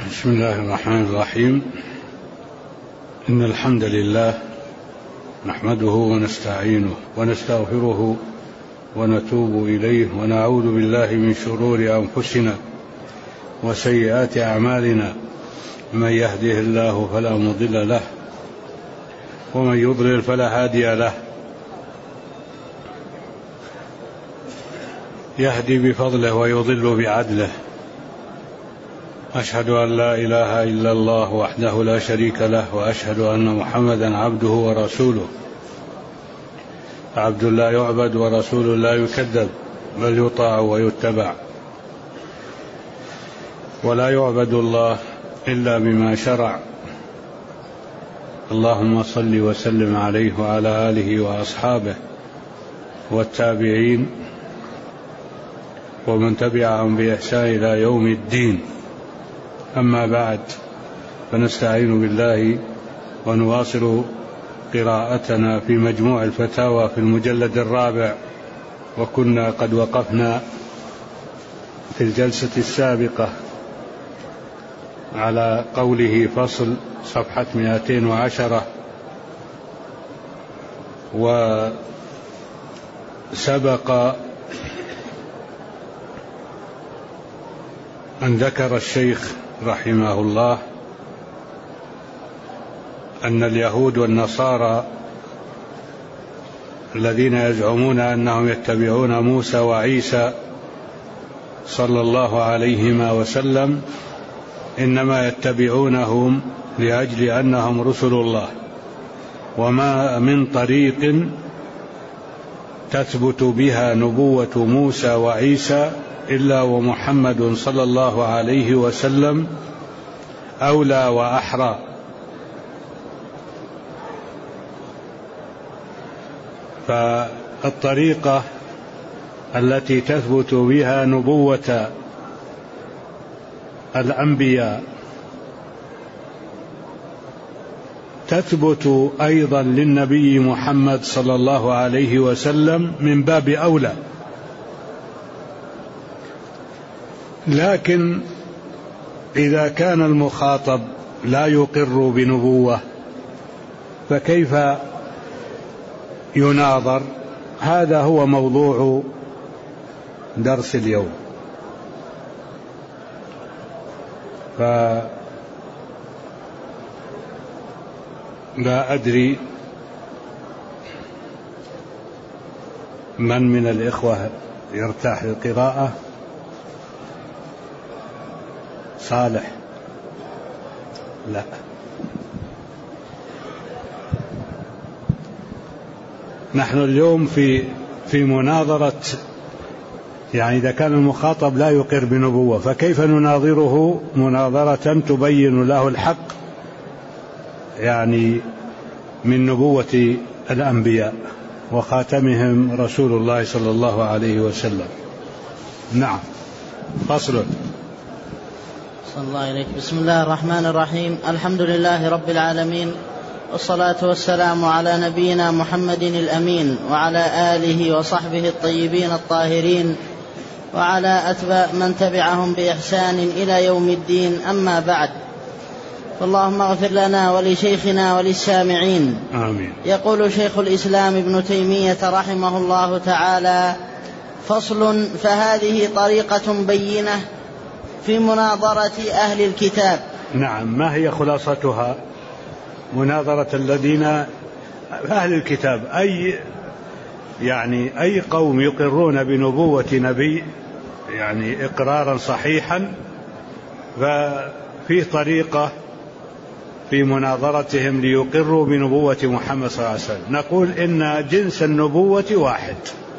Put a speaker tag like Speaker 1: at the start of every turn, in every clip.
Speaker 1: بسم الله الرحمن الرحيم. إن الحمد لله نحمده ونستعينه ونستغفره ونتوب إليه ونعوذ بالله من شرور أنفسنا وسيئات أعمالنا، من يهده الله فلا مضل له ومن يضلل فلا هادي له، يهدي بفضله ويضل بعدله. أشهد أن لا إله إلا الله وحده لا شريك له، وأشهد أن محمدا عبده ورسوله، عبد لا يعبد ورسول لا يكذب، بل يطاع ويتبع، ولا يعبد الله إلا بما شرع. اللهم صل وسلم عليه وعلى آله وأصحابه والتابعين ومن تبعهم بإحسان إلى يوم الدين. أما بعد، فنستعين بالله ونواصل قراءتنا في مجموع الفتاوى في المجلد الرابع، وكنا قد وقفنا في الجلسة السابقة على قوله فصل صفحة 210. وسبق أن ذكر الشيخ رحمه الله أن اليهود والنصارى الذين يزعمون أنهم يتبعون موسى وعيسى صلى الله عليهما وسلم إنما يتبعونهم لأجل أنهم رسل الله، وما من طريق تثبت بها نبوة موسى وعيسى إلا ومحمد صلى الله عليه وسلم أولى وأحرى. فالطريقة التي تثبت بها نبوة الأنبياء تثبت أيضا للنبي محمد صلى الله عليه وسلم من باب أولى. لكن إذا كان المخاطب لا يقر بنبوة فكيف يناظر؟ هذا هو موضوع درس اليوم. فلا أدري من الإخوة يرتاح للقراءة. صالح؟ لا. نحن اليوم في مناظرة، يعني إذا كان المخاطب لا يقر بنبوة فكيف نناظره مناظرة تبين له الحق يعني من نبوة الأنبياء وخاتمهم رسول الله صلى الله عليه وسلم. نعم. فصل.
Speaker 2: صلى الله عليك. بسم الله الرحمن الرحيم. الحمد لله رب العالمين، والصلاة والسلام على نبينا محمد الأمين وعلى آله وصحبه الطيبين الطاهرين وعلى أتباع من تبعهم بإحسان إلى يوم الدين. أما بعد، فاللهم اغفر لنا ولشيخنا وللسامعين.
Speaker 1: آمين.
Speaker 2: يقول شيخ الإسلام ابن تيمية رحمه الله تعالى: فصل. فهذه طريقة بينة في مناظرة أهل الكتاب.
Speaker 1: نعم. ما هي خلاصتها؟ مناظرة الذين أهل الكتاب، أي قوم يقرون بنبوة نبي يعني إقرارا صحيحا، ففي طريقة في مناظرتهم ليقروا بنبوة محمد صلى الله عليه وسلم. نقول إن جنس النبوة واحد،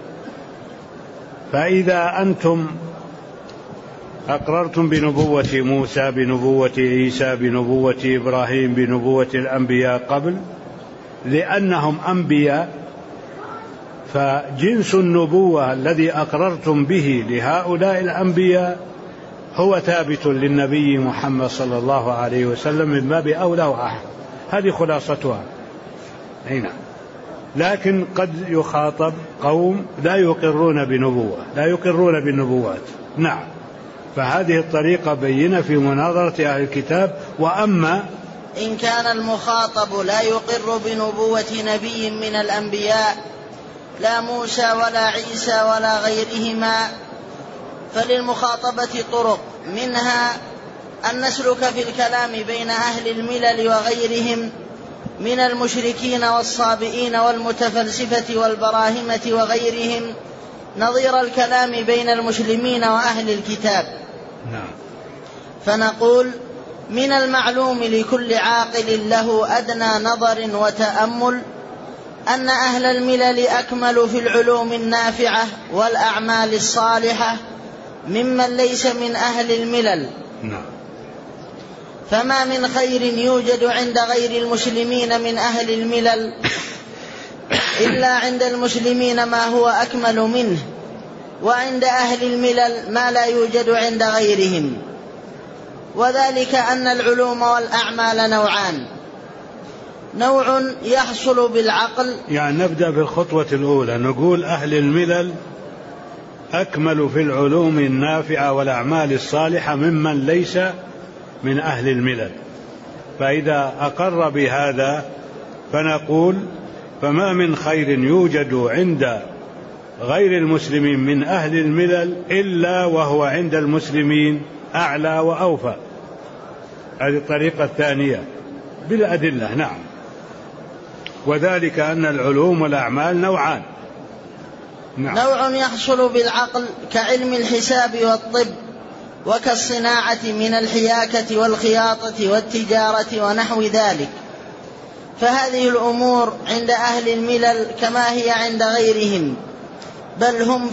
Speaker 1: فإذا أنتم أقررتم بنبوة موسى، بنبوة عيسى، بنبوة إبراهيم، بنبوة الأنبياء قبل لأنهم أنبياء، فجنس النبوة الذي أقررتم به لهؤلاء الأنبياء هو ثابت للنبي محمد صلى الله عليه وسلم من باب أولى وأحرى. هذه خلاصتها. هنا لكن قد يخاطب قوم لا يقرون بنبوة، لا يقرون بالنبوات. نعم. فهذه الطريقة بينة في مناظرة أهل الكتاب. وأما
Speaker 2: إن كان المخاطب لا يقر بنبوة نبي من الأنبياء لا موسى ولا عيسى ولا غيرهما فللمخاطبة طرق، منها أن نسلك في الكلام بين أهل الملل وغيرهم من المشركين والصابئين والمتفلسفة والبراهمة وغيرهم نظير الكلام بين المسلمين وأهل الكتاب. فنقول من المعلوم لكل عاقل له أدنى نظر وتأمل أن أهل الملل أكمل في العلوم النافعة والأعمال الصالحة ممن ليس من أهل الملل. فما من خير يوجد عند غير المسلمين من أهل الملل إلا عند المسلمين ما هو أكمل منه، وعند أهل الملل ما لا يوجد عند غيرهم. وذلك أن العلوم والأعمال نوعان، نوع يحصل بالعقل.
Speaker 1: يعني نبدأ بالخطوة الأولى، نقول أهل الملل أكمل في العلوم النافعة والأعمال الصالحة ممن ليس من أهل الملل. فإذا أقر بهذا فنقول فما من خير يوجد عند غير المسلمين من أهل الملل إلا وهو عند المسلمين أعلى وأوفى. هذه الطريقة الثانية بالأدلة. نعم. وذلك أن العلوم والأعمال نوعان،
Speaker 2: نوع يحصل بالعقل كعلم الحساب والطب، وكالصناعة من الحياكة والخياطة والتجارة ونحو ذلك. فهذه الأمور عند أهل الملل كما هي عند غيرهم، بل هم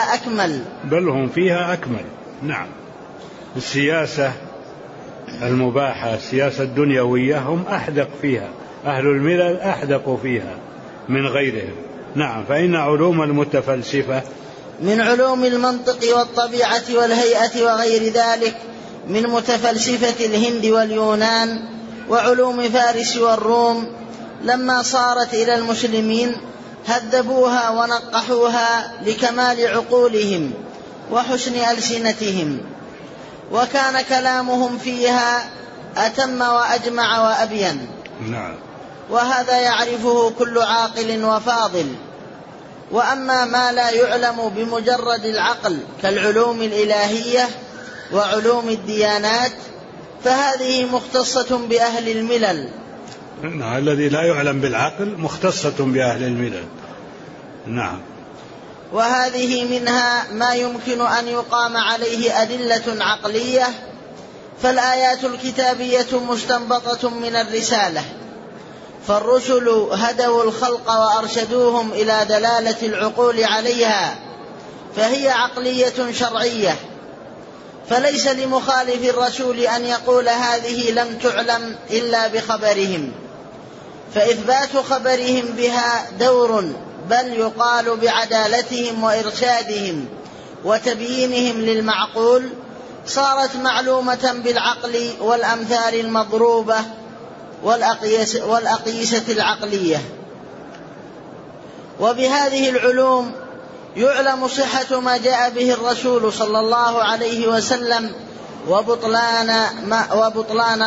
Speaker 2: فيها أكمل. نعم. السياسة المباحة، السياسة الدنيوية، هم أحدق فيها، أهل الملل أحدقوا فيها من غيرهم. نعم. فإن علوم المتفلسفة من علوم المنطق والطبيعة والهيئة وغير ذلك من متفلسفة الهند واليونان وعلوم فارس والروم لما صارت إلى المسلمين هذبوها ونقحوها لكمال عقولهم وحسن ألسنتهم، وكان كلامهم فيها أتم وأجمع وأبين.
Speaker 1: نعم.
Speaker 2: وهذا يعرفه كل عاقل وفاضل. وأما ما لا يعلم بمجرد العقل كالعلوم الإلهية وعلوم الديانات فهذه مختصة بأهل الملل.
Speaker 1: نعم. الذي لا يعلم بالعقل مختصة بأهل الملل. نعم.
Speaker 2: وهذه منها ما يمكن أن يقام عليه أدلة عقلية، فالآيات الكتابية مستنبطة من الرسالة، فالرسل هدوا الخلق وأرشدوهم إلى دلالة العقول عليها، فهي عقلية شرعية، فليس لمخالف الرسول أن يقول هذه لم تعلم إلا بخبرهم، فإثبات خبرهم بها دور، بل يقال بعدالتهم وإرشادهم وتبيينهم للمعقول صارت معلومة بالعقل والأمثال المضروبة والأقيسة العقلية. وبهذه العلوم يعلم صحة ما جاء به الرسول صلى الله عليه وسلم وبطلان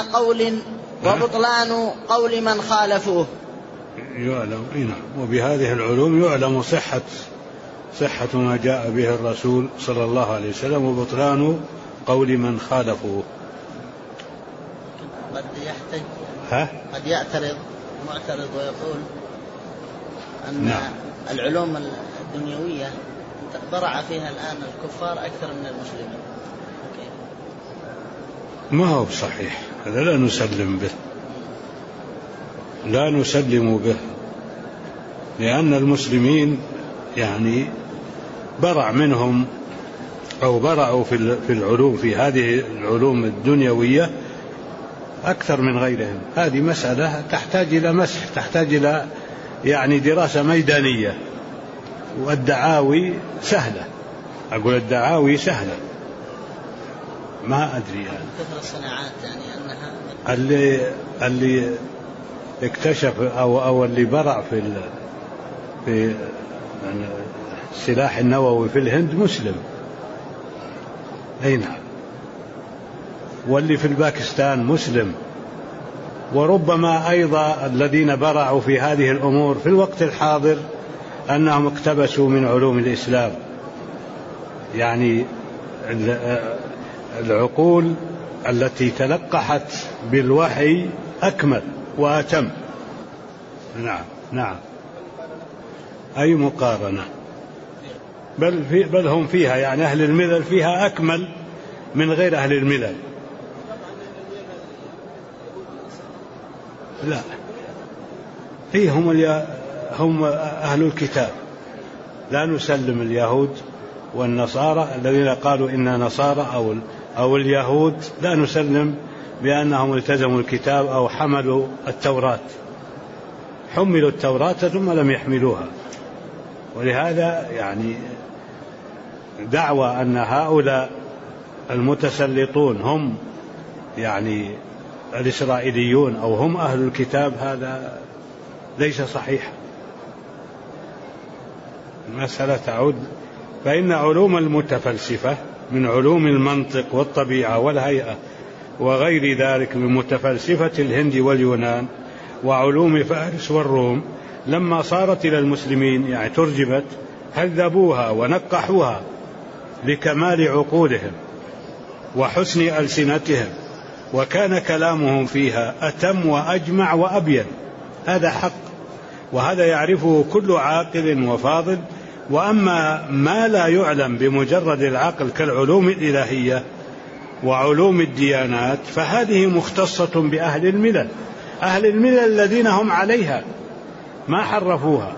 Speaker 2: قول من خالفوه.
Speaker 1: يعلم. وبهذه العلوم يعلم صحة ما جاء به الرسول صلى الله عليه وسلم وبطلان قول من خالفوه.
Speaker 2: قد يعترض معترض ويقول أن العلوم الدنيوية برع فيها الآن الكفار أكثر من المسلمين.
Speaker 1: ما هو صحيح، هذا لا نسلم به لأن المسلمين يعني برع منهم أو برعوا في العلوم، في هذه العلوم الدنيوية أكثر من غيرهم. هذه مسألة تحتاج إلى مسح، تحتاج إلى يعني دراسة ميدانية. والدعاوي سهلة، أقول الدعاوي سهلة، ما أدري يعني.
Speaker 2: كثر الصناعات يعني أنها
Speaker 1: اللي اكتشف أو اللي برع في السلاح النووي في الهند مسلم. أي نعم. واللي في الباكستان مسلم، وربما أيضا الذين برعوا في هذه الأمور في الوقت الحاضر أنهم اقتبسوا من علوم الإسلام. يعني العقول التي تلقحت بالوحي أكمل وأتم. نعم أي مقارنة، بل هم فيها، يعني أهل الملل فيها أكمل من غير أهل الملل. لا، هم أهل الكتاب، لا نسلم اليهود والنصارى الذين قالوا إنا نصارى أو اليهود، لا نسلم بأنهم التزموا الكتاب أو حملوا التوراة. حملوا التوراة ثم لم يحملوها. ولهذا يعني دعوى أن هؤلاء المتسلطون هم يعني الإسرائيليون أو هم أهل الكتاب، هذا ليس صحيح. المسألة تعود، فإن علوم المتفلسفة من علوم المنطق والطبيعة والهيئة وغير ذلك من متفلسفة الهند واليونان وعلوم فارس والروم، لما صارت إلى المسلمين يعني ترجمت، هذبوها ونقحوها لكمال عقولهم وحسن ألسنتهم، وكان كلامهم فيها أتم وأجمع وأبين. هذا حق، وهذا يعرفه كل عاقل وفاضل. وأما ما لا يعلم بمجرد العقل كالعلوم الإلهية وعلوم الديانات فهذه مختصة بأهل الملل، أهل الملل الذين هم عليها ما حرفوها.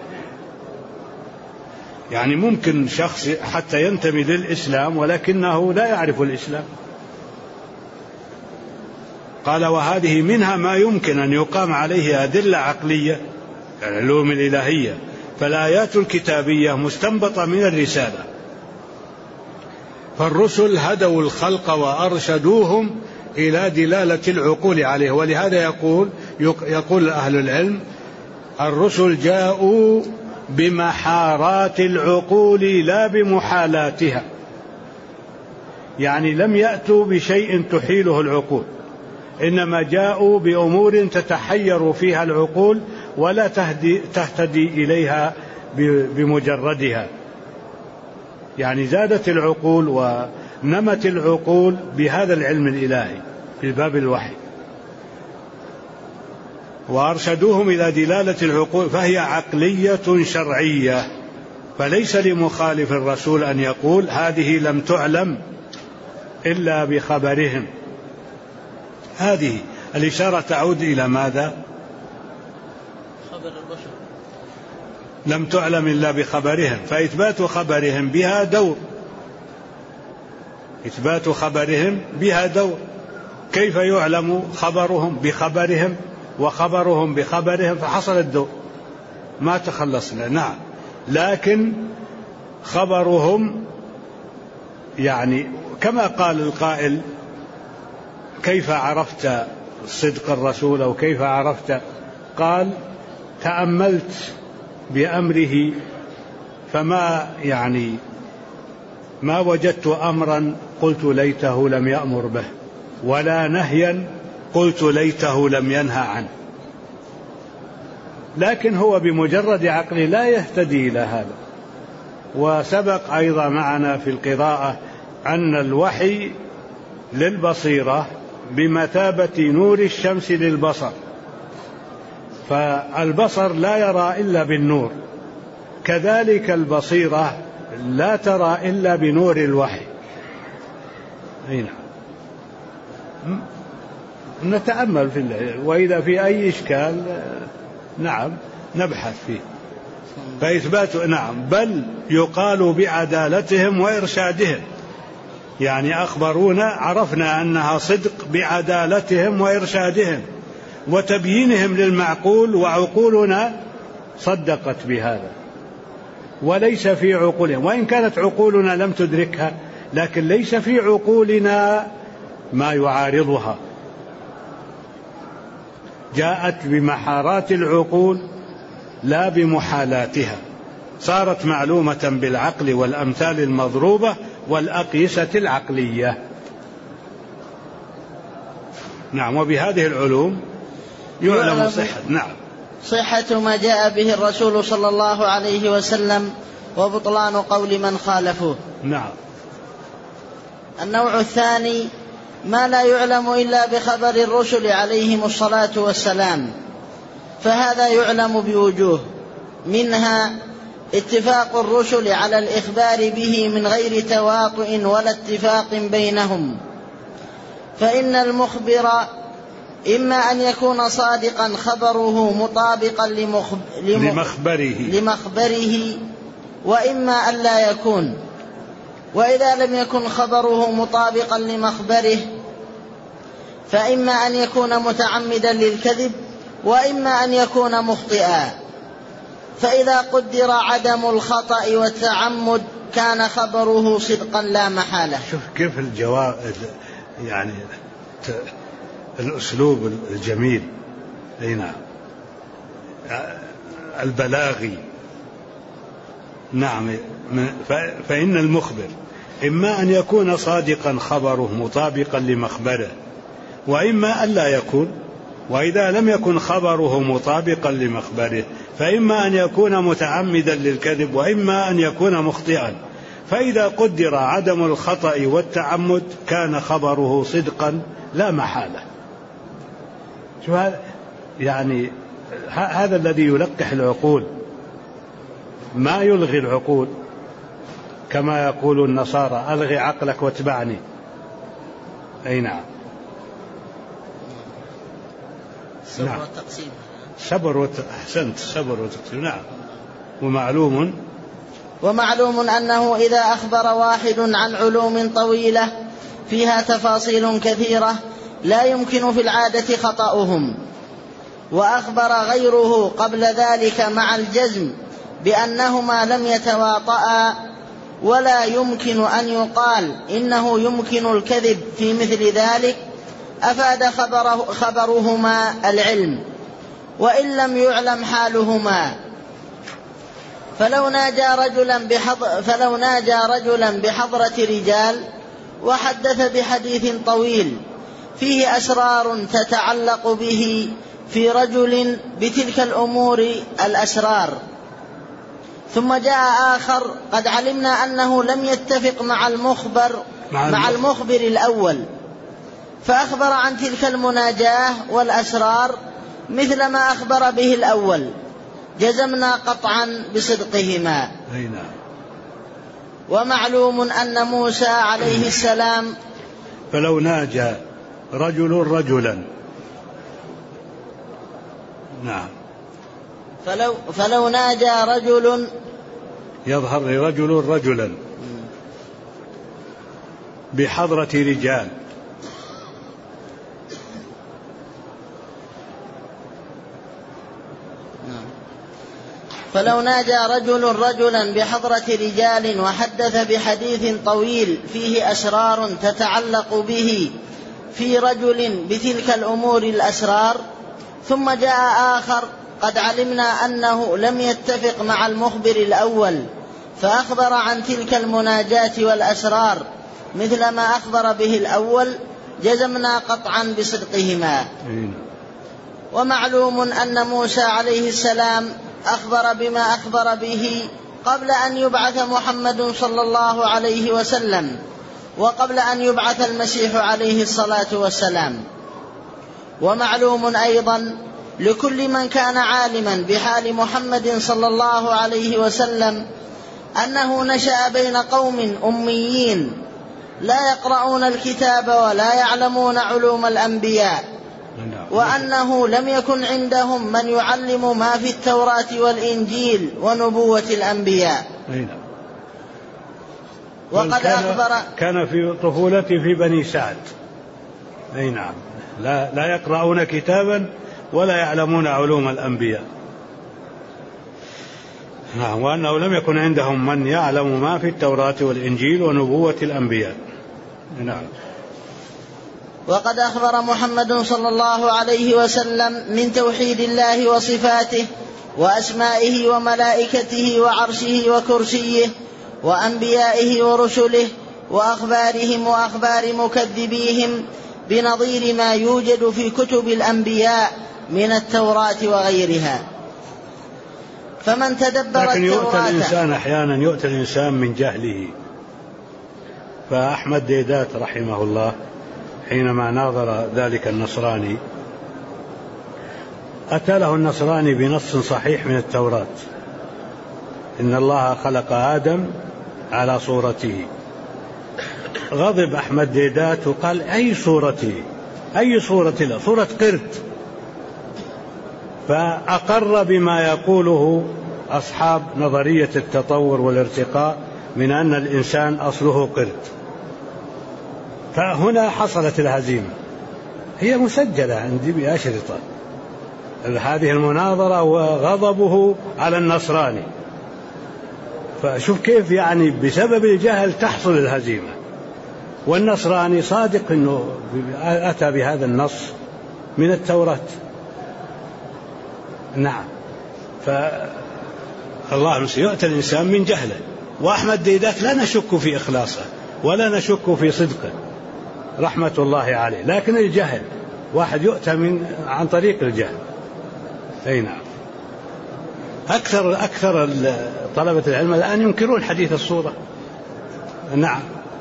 Speaker 1: يعني ممكن شخص حتى ينتمي للإسلام ولكنه لا يعرف الإسلام. قال وهذه منها ما يمكن أن يقام عليه أدلة عقلية العلوم الإلهية، فالآيات الكتابية مستنبطة من الرسالة. فالرسل هدوا الخلق وأرشدوهم إلى دلالة العقول عليه. ولهذا يقول أهل العلم الرسل جاءوا بمحارات العقول لا بمحالاتها، يعني لم يأتوا بشيء تحيله العقول، إنما جاءوا بأمور تتحير فيها العقول ولا تهتدي إليها بمجردها. يعني زادت العقول ونمت العقول بهذا العلم الإلهي في باب الوحي. وأرشدوهم إلى دلالة العقول، فهي عقلية شرعية، فليس لمخالف الرسول أن يقول هذه لم تعلم إلا بخبرهم. هذه الإشارة تعود إلى ماذا؟ خبر البشر لم تعلم إلا بخبرهم، فإثبات خبرهم بها دور، إثبات خبرهم بها دور. كيف يعلم خبرهم بخبرهم وخبرهم بخبرهم؟ فحصل الدور، ما تخلصنا. نعم، لكن خبرهم يعني كما قال القائل كيف عرفت صدق الرسول أو كيف عرفت؟ قال تأملت بأمره فما يعني ما وجدت أمرا قلت ليته لم يأمر به، ولا نهيا قلت ليته لم ينهى عنه. لكن هو بمجرد عقله لا يهتدي إلى هذا. وسبق أيضا معنا في القراءة أن الوحي للبصيرة بمثابة نور الشمس للبصر، فالبصر لا يرى إلا بالنور، كذلك البصيرة لا ترى إلا بنور الوحي. هنا نتأمل في الله، وإذا في أي إشكال نعم نبحث فيه. فإثبات نعم، بل يقال بعدالتهم وإرشادهم، يعني أخبرونا عرفنا أنها صدق بعدالتهم وإرشادهم وتبيينهم للمعقول، وعقولنا صدقت بهذا، وليس في عقولهم، وإن كانت عقولنا لم تدركها، لكن ليس في عقولنا ما يعارضها. جاءت بمحارات العقول لا بمحالاتها، صارت معلومة بالعقل والأمثال المضروبة والأقيسة العقلية. نعم. وبهذه العلوم يعلم صحة
Speaker 2: صحة ما جاء به الرسول صلى الله عليه وسلم وبطلان قول من خالفوه.
Speaker 1: نعم.
Speaker 2: النوع الثاني ما لا يعلم إلا بخبر الرسل عليهم الصلاة والسلام، فهذا يعلم بوجوه، منها اتفاق الرسل على الإخبار به من غير تواطؤ ولا اتفاق بينهم، فإن المخبر إما أن يكون صادقا خبره مطابقا لمخبره وإما أن لا يكون، وإذا لم يكن خبره مطابقا لمخبره فإما أن يكون متعمدا للكذب وإما أن يكون مخطئا، فإذا قدر عدم الخطأ والتعمد كان خبره صدقا لا محالة.
Speaker 1: شوف كيف الجواب، يعني الأسلوب الجميل، نعم، البلاغي. نعم. فإن المخبر إما أن يكون صادقا خبره مطابقا لمخبره وإما أن لا يكون، وإذا لم يكن خبره مطابقا لمخبره فإما أن يكون متعمدا للكذب وإما أن يكون مخطئا، فإذا قدر عدم الخطأ والتعمد كان خبره صدقا لا محالة. شو هذا؟ يعني هذا الذي يلقح العقول، ما يلغي العقول كما يقول النصارى ألغي عقلك واتبعني. أي نعم.
Speaker 2: صبر والتقسيم.
Speaker 1: أحسنت، صبر وتقسيم. نعم.
Speaker 2: ومعلوم أنه إذا أخبر واحد عن علوم طويلة فيها تفاصيل كثيرة لا يمكن في العادة خطأهم، وأخبر غيره قبل ذلك مع الجزم بأنهما لم يتواطئا، ولا يمكن أن يقال إنه يمكن الكذب في مثل ذلك، أفاد خبرهما العلم وإن لم يعلم حالهما. فلو ناجى رجلا بحضرة رجال وحدث بحديث طويل فيه أسرار تتعلق به في رجل بتلك الأمور الأسرار، ثم جاء آخر قد علمنا أنه لم يتفق مع المخبر الأول فأخبر عن تلك المناجاة والأسرار مثل ما أخبر به الأول، جزمنا قطعا بصدقهما. ومعلوم أن موسى عليه السلام
Speaker 1: فلو ناجى رجل رجلا. نعم.
Speaker 2: فلو ناجى رجل،
Speaker 1: يظهر لرجل رجلا بحضرة رجال.
Speaker 2: فلو ناجى رجل رجلا بحضرة رجال وحدث بحديث طويل فيه أسرار تتعلق به في رجل بتلك الأمور الأسرار، ثم جاء آخر قد علمنا أنه لم يتفق مع المخبر الأول فأخبر عن تلك المناجاة والأسرار مثل ما أخبر به الأول، جزمنا قطعا بصدقهما. ومعلوم أن موسى عليه السلام أخبر بما أخبر به قبل أن يبعث محمد صلى الله عليه وسلم وقبل أن يبعث المسيح عليه الصلاة والسلام. ومعلوم أيضا لكل من كان عالما بحال محمد صلى الله عليه وسلم أنه نشأ بين قوم أميين لا يقرؤون الكتاب ولا يعلمون علوم الأنبياء، وأنه لم يكن عندهم من يعلم ما في التوراة والإنجيل ونبوة الأنبياء.
Speaker 1: وقد كان في طفولتي في بني سعد. أي نعم. لا يقرؤون كتابا ولا يعلمون علوم الأنبياء. نعم. وأنه لم يكن عندهم من يعلم ما في التوراة والإنجيل ونبوة الأنبياء. نعم.
Speaker 2: وقد أخبر محمد صلى الله عليه وسلم من توحيد الله وصفاته وأسمائه وملائكته وعرشه وكرسيه وأنبيائه ورسله وأخبارهم وأخبار مكذبيهم بنظير ما يوجد في كتب الأنبياء من التوراة وغيرها. فمن تدبر
Speaker 1: لكن
Speaker 2: التوراة،
Speaker 1: يؤتى الإنسان أحيانا يؤتى الإنسان من جهله. فأحمد ديدات رحمه الله حينما ناظر ذلك النصراني أتى له النصراني بنص صحيح من التوراة: إن الله خلق آدم على صورته. غضب أحمد ديدات وقال: أي صورته؟ أي صورة له؟ صورة قرد. فأقر بما يقوله أصحاب نظرية التطور والارتقاء من أن الإنسان أصله قرد. فهنا حصلت الهزيمة، هي مسجلة عندي بأشرطة، هذه المناظرة وغضبه على النصراني. فشوف كيف يعني بسبب الجهل تحصل الهزيمة. والنصراني صادق أنه أتى بهذا النص من التوراة. نعم. فالله يؤتى الإنسان من جهله. وأحمد ديدات لا نشك في إخلاصه ولا نشك في صدقه رحمة الله عليه، لكن الجهل واحد يؤتى عن طريق الجهل. أي نعم. أكثر طلبة العلم الآن ينكرون حديث الصورة. نعم.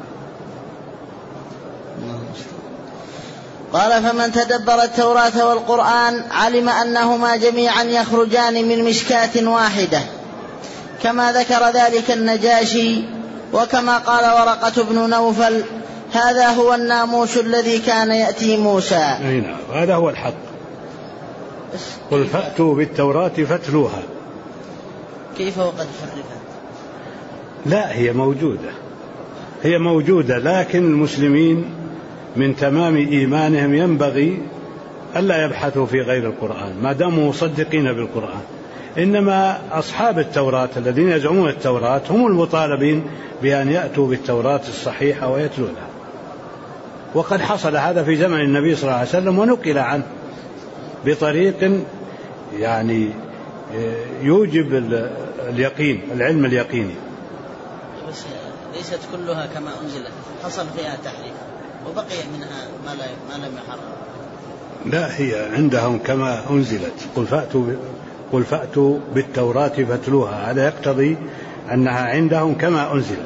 Speaker 2: قال: فمن تدبر التوراة والقرآن علم أنهما جميعا يخرجان من مشكاة واحدة، كما ذكر ذلك النجاشي، وكما قال ورقة بن نوفل: هذا هو الناموس الذي كان يأتي موسى.
Speaker 1: أي نعم، هذا هو الحق. قل فأتوا بالتوراة فاتلوها.
Speaker 2: كيف وقد حرفت؟
Speaker 1: لا، هي موجودة، لكن المسلمين من تمام إيمانهم ينبغي ألا يبحثوا في غير القرآن ما داموا مصدقين بالقرآن. إنما أصحاب التوراة الذين يزعمون التوراة هم المطالبين بأن يأتوا بالتوراة الصحيحة ويتلونها. وقد حصل هذا في زمن النبي صلى الله عليه وسلم، ونقل عنه بطريق يعني يوجب اليقين، العلم اليقيني.
Speaker 2: بس ليست كلها كما أنزلت، حصل فيها تحريف وبقي منها ما لم يحرم.
Speaker 1: لا، هي عندهم كما أنزلت. قل فأتوا بالتوراة فاتلوها، هذا يقتضي أنها عندهم كما أنزلت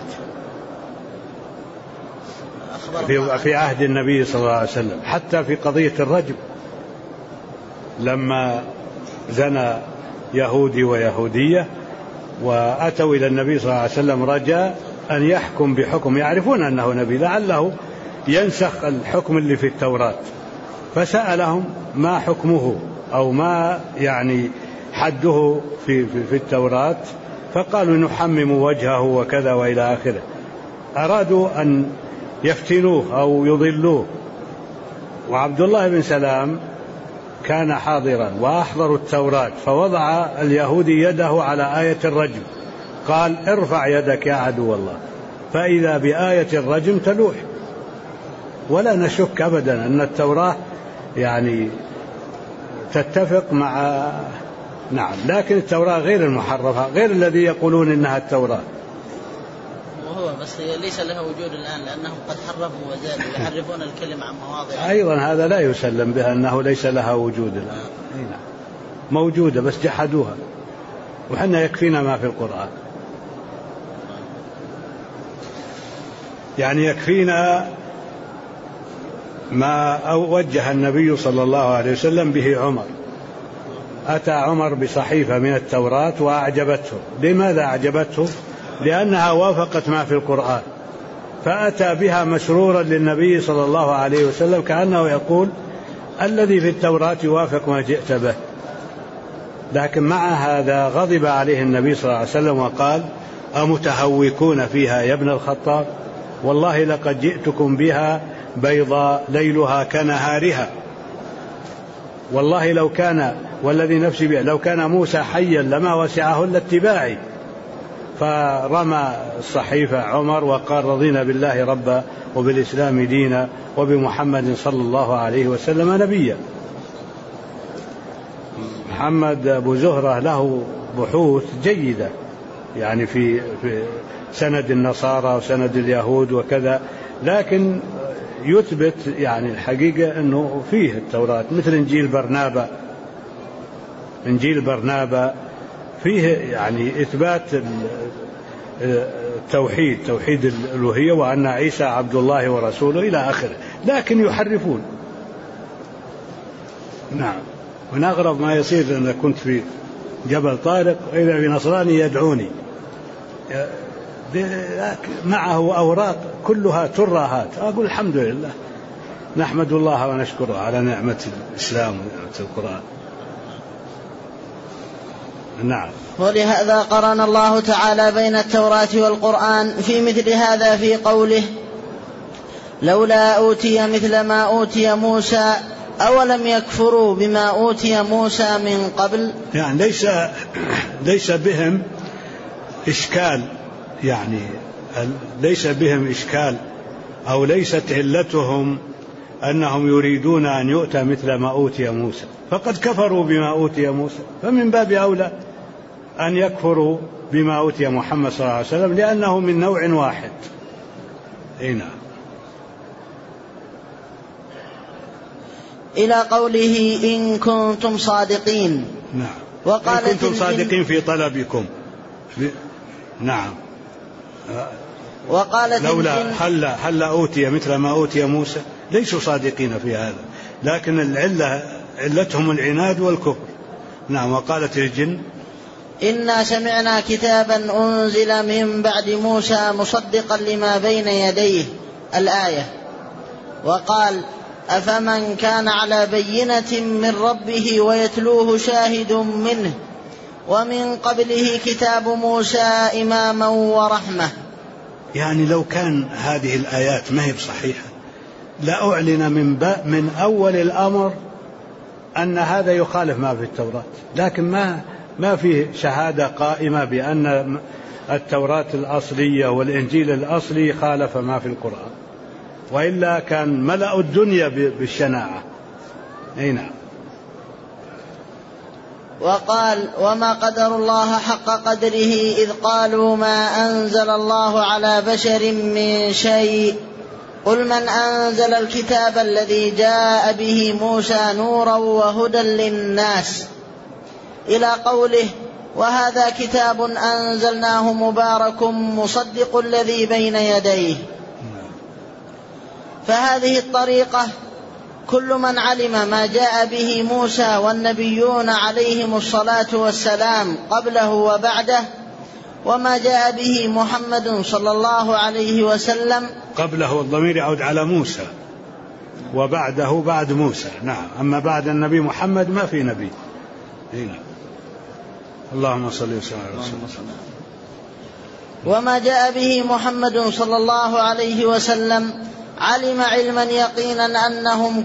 Speaker 1: في عهد النبي صلى الله عليه وسلم. حتى في قضية الرجم، لما زنى يهودي ويهودية وأتوا إلى النبي صلى الله عليه وسلم رجاء أن يحكم بحكم، يعرفون أنه نبي لعله ينسخ الحكم اللي في التوراة، فسألهم ما حكمه أو ما يعني حده في التوراة، فقالوا نحمم وجهه وكذا وإلى آخره. أرادوا أن يفتنوه أو يضلوه، وعبد الله بن سلام كان حاضرا وأحضروا التوراة، فوضع اليهودي يده على آية الرجم، قال ارفع يدك يا عدو الله، فإذا بآية الرجم تلوح. ولا نشك أبدا أن التوراة يعني تتفق مع نعم، لكن التوراة غير المحرفة، غير الذي يقولون إنها التوراة.
Speaker 2: وهو بس ليس لها وجود الآن، لأنهم قد حرفوا وزادوا يحرفون الكلمة عن مواضع.
Speaker 1: أيضا هذا لا يسلم به أنه ليس لها وجود الآن. نعم. موجودة بس جحدوها، وحنا يكفينا ما في القرآن. يعني يكفينا ما وجه النبي صلى الله عليه وسلم به عمر. أتى عمر بصحيفة من التوراة وأعجبته. لماذا أعجبته؟ لأنها وافقت ما في القرآن، فأتى بها مسرورا للنبي صلى الله عليه وسلم، كأنه يقول الذي في التوراة يوافق ما جئت به. لكن مع هذا غضب عليه النبي صلى الله عليه وسلم وقال أمتهوكون فيها يا ابن الخطاب؟ والله لقد جئتكم بها بيضاء ليلها كنهارها. والله لو كان والذي نفسي به لو كان موسى حيا لما وسعه إلا اتباعي. فرمى الصحيفة عمر وقال رضينا بالله ربا وبالإسلام دينا وبمحمد صلى الله عليه وسلم نبيا. محمد أبو زهرة له بحوث جيدة يعني في سند النصارى وسند اليهود وكذا، لكن يثبت يعني الحقيقة أنه فيه التوراة، مثل إنجيل برنابا فيه يعني إثبات التوحيد، توحيد الألوهية، وأن عيسى عبد الله ورسوله إلى آخره، لكن يحرفون. نعم. من أغرب ما يصير أن كنت في جبل طارق وإذا بنصراني يدعوني معه أوراق كلها ترهات، أقول الحمد لله، نحمد الله ونشكره على نعمة الإسلام ونعمة القرآن. نعم.
Speaker 2: ولهذا قرن الله تعالى بين التوراة والقرآن في مثل هذا في قوله: لولا أوتي مثل ما أوتي موسى أولم يكفروا بما أوتي موسى من قبل.
Speaker 1: يعني ليس بهم إشكال، يعني ليس بهم إشكال أو ليست علتهم أنهم يريدون أن يؤتى مثل ما أوتي موسى، فقد كفروا بما أوتي موسى، فمن باب أولى أن يكفروا بما أوتي محمد صلى الله عليه وسلم، لأنه من نوع واحد. نعم.
Speaker 2: إلى قوله: إن كنتم صادقين.
Speaker 1: نعم. إن كنتم صادقين في طلبكم. نعم.
Speaker 2: وقالت
Speaker 1: لولا هل أوتي مثل ما أوتي موسى، ليسوا صادقين في هذا، لكن علتهم العناد والكفر. نعم. وقالت الجن:
Speaker 2: إنا سمعنا كتابا أنزل من بعد موسى مصدقا لما بين يديه، الآية. وقال: أفمن كان على بينة من ربه ويتلوه شاهد منه ومن قبله كتاب موسى إماما ورحمة.
Speaker 1: يعني لو كان هذه الآيات ما هي بصحيحة لأعلن من أول الأمر أن هذا يخالف ما في التوراة، لكن ما فيه شهادة قائمة بأن التوراة الأصلية والإنجيل الأصلي خالف ما في القرآن، وإلا كان ملأ الدنيا بالشناعة. نعم.
Speaker 2: وقال: وما قدر الله حق قدره إذ قالوا ما أنزل الله على بشر من شيء قل من أنزل الكتاب الذي جاء به موسى نورا وهدى للناس، إلى قوله: وهذا كتاب أنزلناه مبارك مصدق الذي بين يديه. فهذه الطريقة كل من علم ما جاء به موسى والنبيون عليهم الصلاة والسلام قبله وبعده، وما جاء به محمد صلى الله عليه وسلم.
Speaker 1: قبله الضمير يعود على موسى، وبعده بعد موسى. نعم. أما بعد النبي محمد ما في نبي. هنا. اللهم صل وسلم على رسول الله.
Speaker 2: وما جاء به محمد صلى الله عليه وسلم علم علما يقينا أنهم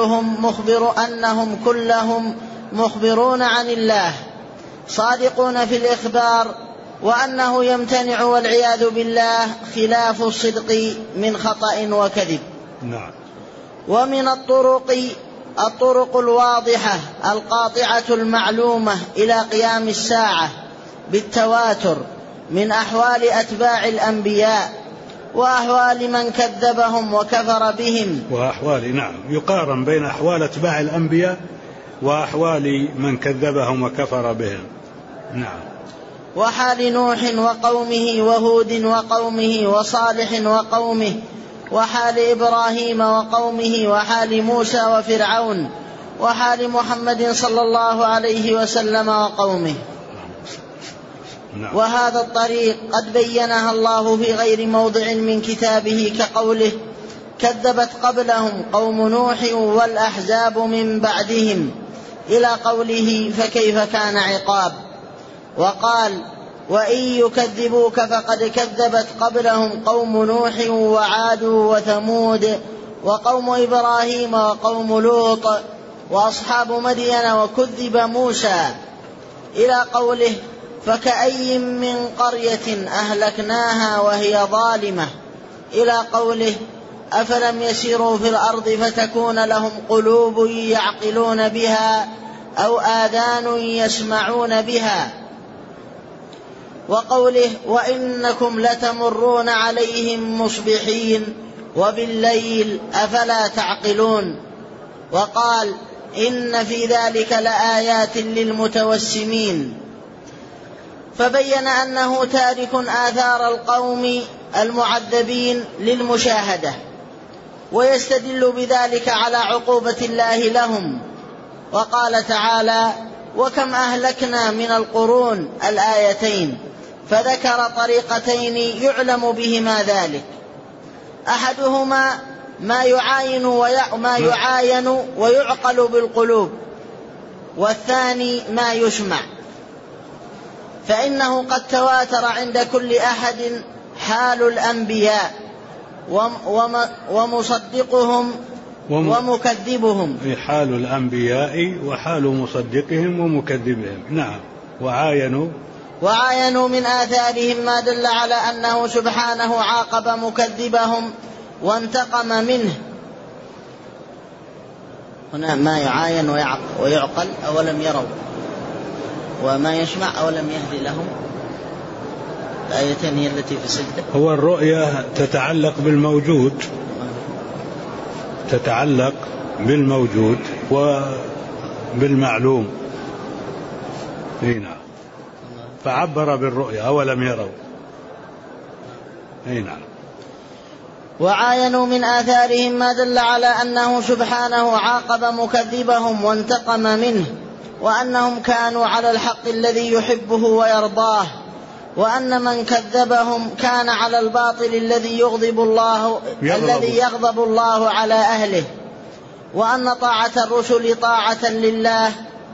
Speaker 2: كلهم مخبرون عن الله صادقون في الإخبار، وأنه يمتنع والعياذ بالله خلاف الصدق من خطأ وكذب.
Speaker 1: نعم.
Speaker 2: ومن الطرق الواضحة القاطعة المعلومة إلى قيام الساعة بالتواتر من أحوال أتباع الأنبياء وأحوال من كذبهم وكفر بهم.
Speaker 1: نعم. يقارن بين أحوال أتباع الأنبياء وأحوال من كذبهم وكفر بهم. نعم.
Speaker 2: وحال نوح وقومه وهود وقومه وصالح وقومه، وحال إبراهيم وقومه، وحال موسى وفرعون، وحال محمد صلى الله عليه وسلم وقومه. وهذا الطريق قد بينها الله في غير موضع من كتابه، كقوله: كذبت قبلهم قوم نوح والأحزاب من بعدهم، إلى قوله: فكيف كان عقاب. وقال: وإن يكذبوك فقد كذبت قبلهم قوم نوح وعاد وثمود وقوم إبراهيم وقوم لوط وأصحاب مدين وكذب موسى، إلى قوله: فكأي من قرية أهلكناها وهي ظالمة، إلى قوله: أفلم يسيروا في الأرض فتكون لهم قلوب يعقلون بها أو آذان يسمعون بها، وقوله: وإنكم لتمرون عليهم مصبحين وبالليل أفلا تعقلون. وقال إن في ذلك لآيات للمتوسمين. فبين أنه تارك آثار القوم المعذبين للمشاهدة، ويستدل بذلك على عقوبة الله لهم. وقال تعالى وكم أهلكنا من القرون الآيتين، فذكر طريقتين يعلم بهما ذلك: أحدهما ما يعاين ويعقل بالقلوب، والثاني ما يسمع. فإنه قد تواتر عند كل أحد حال الأنبياء ومصدقهم ومكذبهم.
Speaker 1: حال الأنبياء وحال مصدقهم ومكذبهم. نعم.
Speaker 2: وعاينوا من آثارهم ما دل على أنه سبحانه عاقب مكذبهم وانتقم منه. هنا ما يعاين ويعقل أولم يروا، وما يسمع أولم يهدي لهم. الآيتين هي التي في السجدة.
Speaker 1: هو الرؤية تتعلق بالموجود وبالمعلوم. هنا فعبر بالرؤية أولم يروا. هنا
Speaker 2: وعاينوا من آثارهم ما دل على أنه سبحانه عاقب مكذبهم وانتقم منه، وأنهم كانوا على الحق الذي يحبه ويرضاه، وأن من كذبهم كان على الباطل الذي يغضب الله على أهله، وأن طاعة الرسل طاعة لله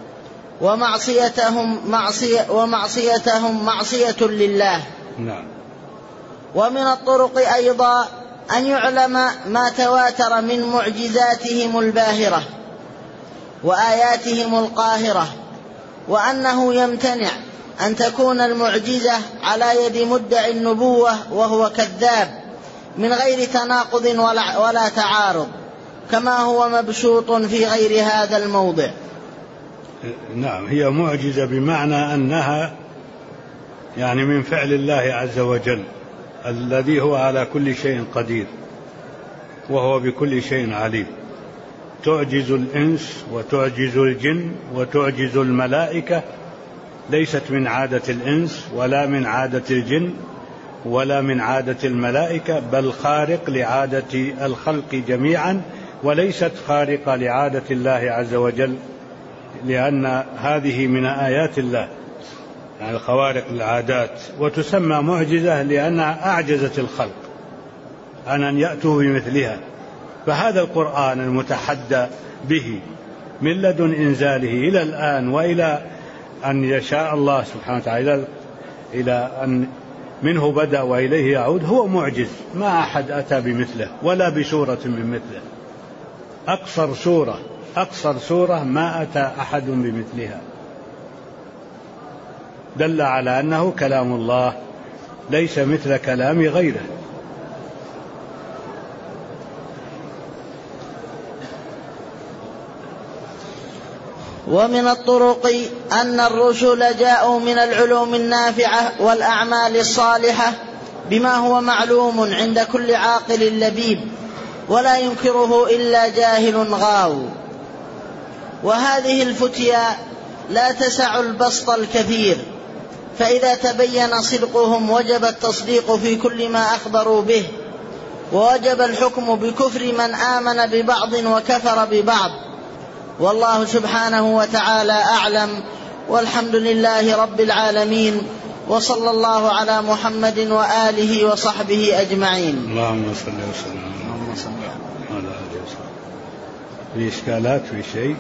Speaker 2: ومعصيتهم معصية لله.
Speaker 1: نعم.
Speaker 2: ومن الطرق أيضا أن يعلم ما تواتر من معجزاتهم الباهرة وآياتهم القاهرة، وأنه يمتنع أن تكون المعجزة على يد مدعي النبوة وهو كذاب من غير تناقض ولا تعارض، كما هو مبسوط في غير هذا الموضع.
Speaker 1: نعم. هي معجزة بمعنى أنها يعني من فعل الله عز وجل الذي هو على كل شيء قدير وهو بكل شيء عليم. تعجز الإنس وتعجز الجن وتعجز الملائكة، ليست من عادة الإنس ولا من عادة الجن ولا من عادة الملائكة، بل خارق لعادة الخلق جميعا، وليست خارقة لعادة الله عز وجل، لأن هذه من آيات الله يعني خوارق العادات، وتسمى معجزة لأنها أعجزت الخلق أن يأتوا بمثلها. فهذا القرآن المتحدى به من لدن إنزاله إلى الآن وإلى أن يشاء الله سبحانه وتعالى إلى أن منه بدأ وإليه يعود، هو معجز، ما أحد أتى بمثله ولا بسورة من مثله. أقصر سورة ما أتى أحد بمثلها، دل على أنه كلام الله ليس مثل كلام غيره.
Speaker 2: ومن الطرق أن الرسل جاءوا من العلوم النافعة والأعمال الصالحة بما هو معلوم عند كل عاقل لبيب، ولا ينكره إلا جاهل غاو. وهذه الفتيا لا تسع البسط الكثير، فإذا تبين صدقهم وجب التصديق في كل ما أخبروا به، ووجب الحكم بكفر من آمن ببعض وكفر ببعض. والله سبحانه وتعالى أعلم، والحمد لله رب العالمين، وصلى الله على محمد وآله وصحبه أجمعين.
Speaker 1: اللهم صل وسلم على آله وصحبه. في إشكالات في شيء؟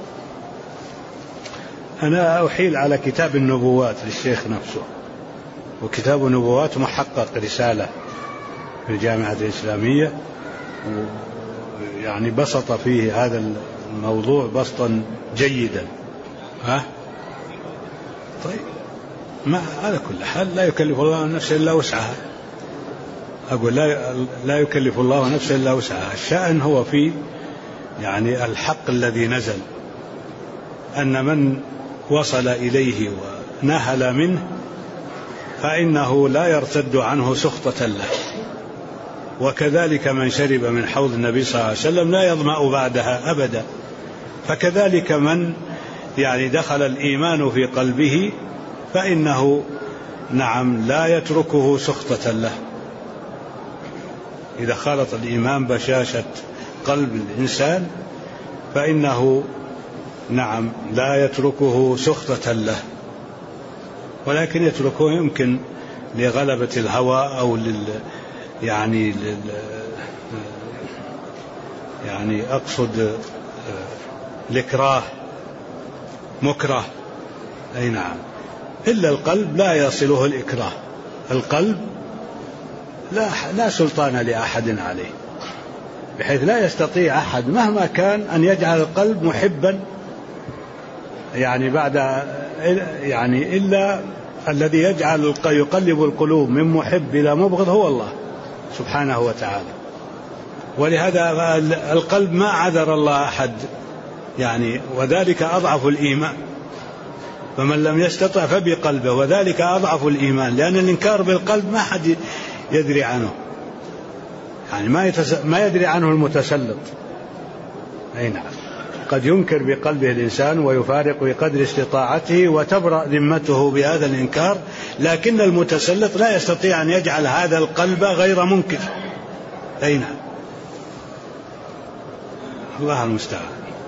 Speaker 1: أنا أحيل على كتاب النبوات للشيخ نفسه، وكتاب النبوات محقق رسالة في الجامعة الإسلامية، يعني بسط فيه هذا الموضوع بسطا جيدا. طيب، ما على كل حال لا يكلف الله نفسا إلا وسعها. أقول لا يكلف الله نفسا إلا وسعها. الشأن هو في يعني الحق الذي نزل، أن من وصل إليه ونهل منه فإنه لا يرتد عنه سخطة له، وكذلك من شرب من حوض النبي صلى الله عليه وسلم لا يظمأ بعدها أبدا. فكذلك من دخل الإيمان في قلبه فإنه لا يتركه سخطة له. إذا خالط الإيمان بشاشة قلب الإنسان فإنه لا يتركه سخطة له، ولكن يتركه يمكن لغلبة الهوى أو أقصد الإكراه، مكره. أي نعم، إلا القلب لا يصله الإكراه. القلب لا سلطان لأحد عليه، بحيث لا يستطيع أحد مهما كان أن يجعل القلب محبا إلا الذي يقلب القلوب من محب إلى مبغض هو الله سبحانه وتعالى. ولهذا القلب ما عذر الله أحد، وذلك أضعف الإيمان. فمن لم يستطع فبقلبه، وذلك أضعف الإيمان، لأن الإنكار بالقلب ما حد يدري عنه، ما يدري عنه المتسلط. أي نعم، قد ينكر بقلبه الإنسان ويفارق بقدر استطاعته وتبرأ ذمته بهذا الإنكار، لكن المتسلط لا يستطيع أن يجعل هذا القلب غير منكر. أي نعم، الله المستعان.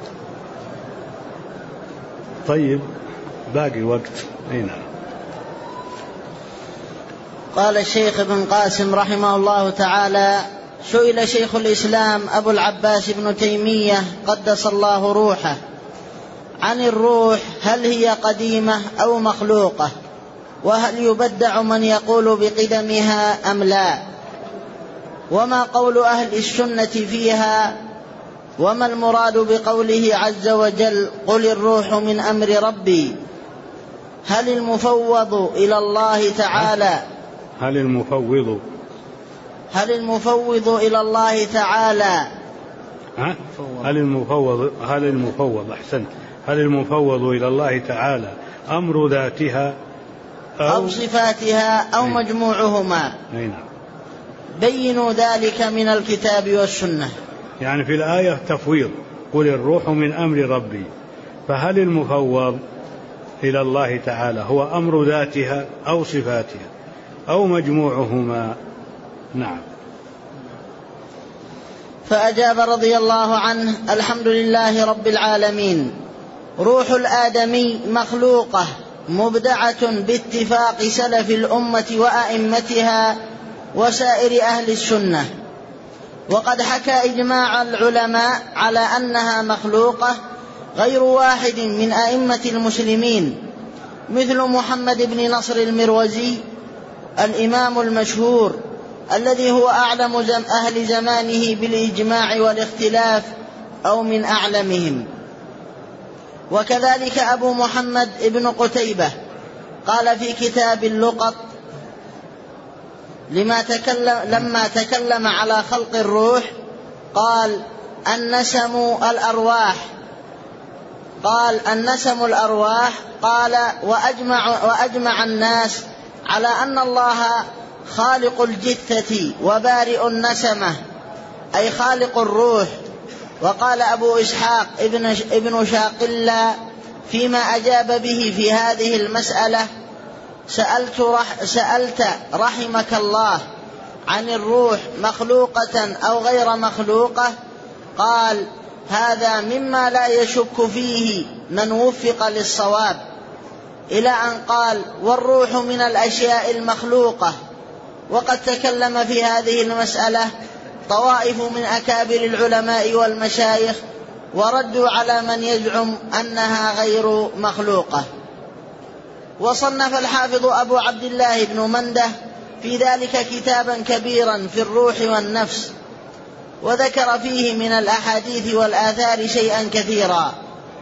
Speaker 1: طيب، باقي وقت. أي نعم.
Speaker 2: قال الشيخ ابن قاسم رحمه الله تعالى: سئل شيخ الإسلام أبو العباس بن تيمية قدس الله روحه عن الروح، هل هي قديمة أو مخلوقة؟ وهل يبدع من يقول بقدمها أم لا؟ وما قول أهل السنة فيها؟ وما المراد بقوله عز وجل: قل الروح من أمر ربي؟ هل المفوض إلى الله تعالى
Speaker 1: هل المفوض
Speaker 2: إلى الله تعالى
Speaker 1: هل المفوض إلى الله تعالى أمر ذاتها
Speaker 2: أو صفاتها أو مجموعهما؟ بينوا ذلك من الكتاب والسنة.
Speaker 1: في الآية تفويض، قل الروح من أمر ربي، فهل المفوض إلى الله تعالى هو أمر ذاتها أو صفاتها أو مجموعهما؟ نعم.
Speaker 2: فأجاب رضي الله عنه: الحمد لله رب العالمين. روح الآدمي مخلوقة مبدعة باتفاق سلف الأمة وأئمتها وسائر أهل السنة، وقد حكى إجماع العلماء على أنها مخلوقة غير واحد من أئمة المسلمين، مثل محمد بن نصر المروزي الإمام المشهور الذي هو أعلم أهل زمانه بالإجماع والاختلاف أو من أعلمهم. وكذلك أبو محمد ابن قتيبة قال في كتاب اللقط لما تكلم على خلق الروح، قال: النسم الأرواح. قال: وأجمع الناس على أن الله خالق الجثة وبارئ النسمة، أي خالق الروح. وقال أبو إسحاق ابن شاقلة فيما أجاب به في هذه المسألة: سألت رحمك الله عن الروح مخلوقة أو غير مخلوقة؟ قال: هذا مما لا يشك فيه من وفق للصواب، إلى أن قال: والروح من الأشياء المخلوقة. وقد تكلم في هذه المسألة طوائف من أكابر العلماء والمشايخ وردوا على من يزعم أنها غير مخلوقة. وصنف الحافظ أبو عبد الله بن منده في ذلك كتابا كبيرا في الروح والنفس، وذكر فيه من الأحاديث والآثار شيئا كثيرا.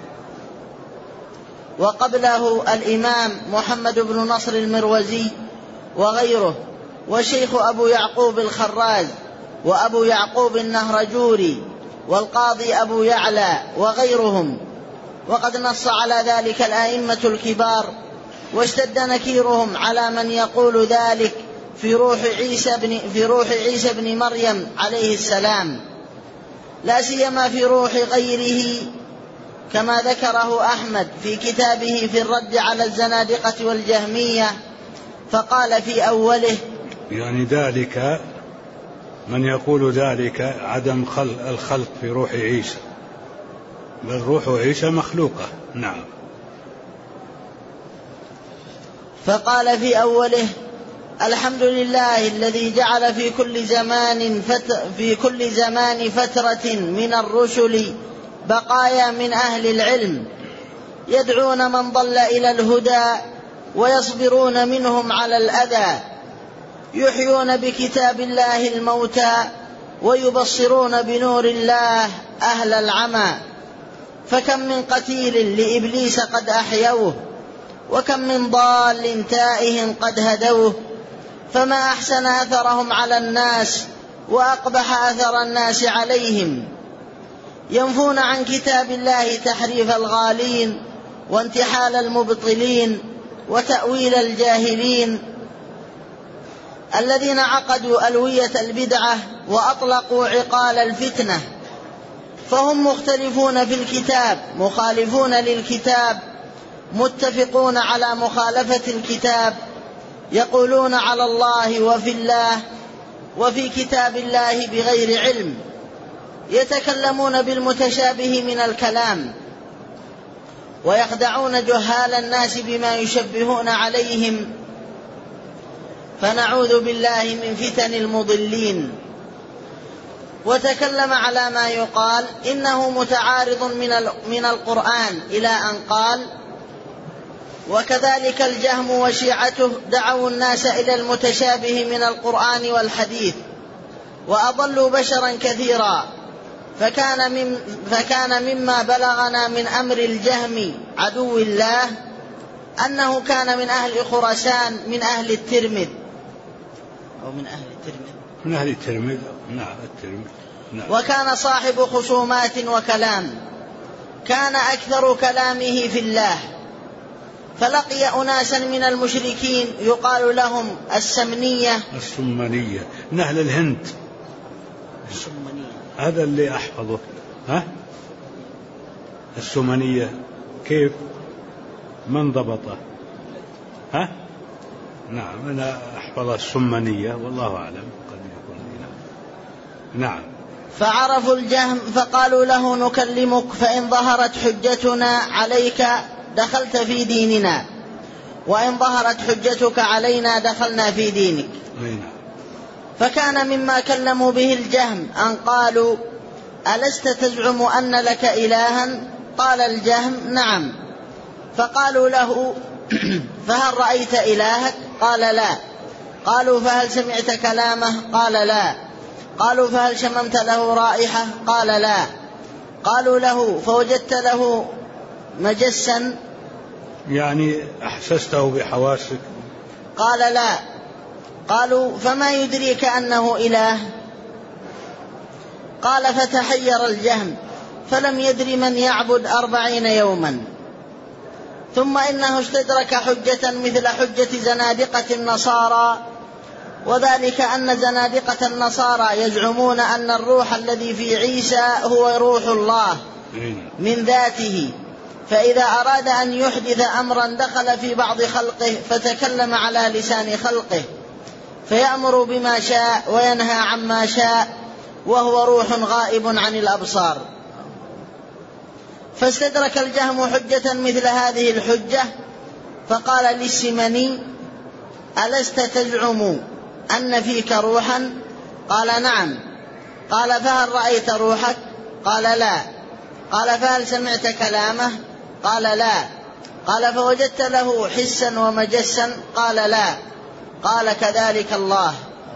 Speaker 2: وقبله الإمام محمد بن نصر المروزي وغيره، والشيخ أبو يعقوب الخراز، وأبو يعقوب النهرجوري، والقاضي أبو يعلى وغيرهم. وقد نص على ذلك الأئمة الكبار، واشتد نكيرهم على من يقول ذلك في روح عيسى بن مريم عليه السلام، لا سيما في روح غيره، كما ذكره أحمد في كتابه في الرد على الزنادقة والجهمية، فقال في أوله،
Speaker 1: يعني ذلك من يقول ذلك عدم الخلق في روح عيسى، بل روح عيسى مخلوقة. نعم.
Speaker 2: فقال في أوله: الحمد لله الذي جعل في كل زمان فترة من الرسل بقايا من أهل العلم يدعون من ضل إلى الهدى ويصبرون منهم على الأذى، يحيون بكتاب الله الموتى ويبصرون بنور الله أهل العمى. فكم من قتيل لإبليس قد أحيوه، وكم من ضال تائه قد هدوه، فما أحسن أثرهم على الناس وأقبح أثر الناس عليهم. ينفون عن كتاب الله تحريف الغالين وانتحال المبطلين وتأويل الجاهلين، الذين عقدوا ألوية البدعة وأطلقوا عقال الفتنة، فهم مختلفون في الكتاب مخالفون للكتاب متفقون على مخالفة الكتاب، يقولون على الله وفي الله وفي كتاب الله بغير علم، يتكلمون بالمتشابه من الكلام، ويخدعون جهال الناس بما يشبهون عليهم، فنعوذ بالله من فتن المضلين. وتكلم على ما يقال إنه متعارض من القرآن إلى أن قال: وكذلك الجهم وشيعته دعوا الناس إلى المتشابه من القرآن والحديث وأضلوا بشرا كثيرا، فكان مما بلغنا من أمر الجهم عدو الله أنه كان من أهل خراسان من أهل الترمذ أو من أهل الترمذ.
Speaker 1: نعم الترمذ. نعم.
Speaker 2: وكان صاحب خصومات وكلام، كان أكثر كلامه في الله، فلقي أناسا من المشركين يقال لهم السمنية
Speaker 1: من أهل الهند. هذا اللي أحفظه. السمنية كيف من ضبطه؟ نعم أنا أحفظ السمنية والله أعلم قد يكون. نعم.
Speaker 2: فعرفوا الجهم فقالوا له: نكلمك، فإن ظهرت حجتنا عليك دخلت في ديننا، وإن ظهرت حجتك علينا دخلنا في دينك. فكان مما كلموا به الجهم أن قالوا: ألست تزعم أن لك إلها؟ قال الجهم: نعم. فقالوا له: فهل رأيت إلهك؟ قال: لا. قالوا: فهل سمعت كلامه؟ قال: لا. قالوا: فهل شممت له رائحة؟ قال: لا. قالوا له: فوجدت له مجسا؟
Speaker 1: يعني أحسسته بحواسك؟
Speaker 2: قال: لا. قالوا: فما يدريك أنه إله؟ قال: فتحير الجهم فلم يدر من يعبد 40 يوما. ثم إنه استدرك حجة مثل حجة زنادقة النصارى، وذلك أن زنادقة النصارى يزعمون أن الروح الذي في عيسى هو روح الله من ذاته، فإذا أراد أن يحدث أمرا دخل في بعض خلقه فتكلم على لسان خلقه، فيأمر بما شاء وينهى عما شاء، وهو روح غائب عن الأبصار. فاستدرك الجهم حجة مثل هذه الحجة، فقال للسمني: ألست تزعم أن فيك روحا؟ قال: نعم. قال: فهل رأيت روحك؟ قال: لا. قال: فهل سمعت كلامه؟ قال: لا. قال: فوجدت له حسا ومجسا؟ قال: لا. قال: كذلك الله.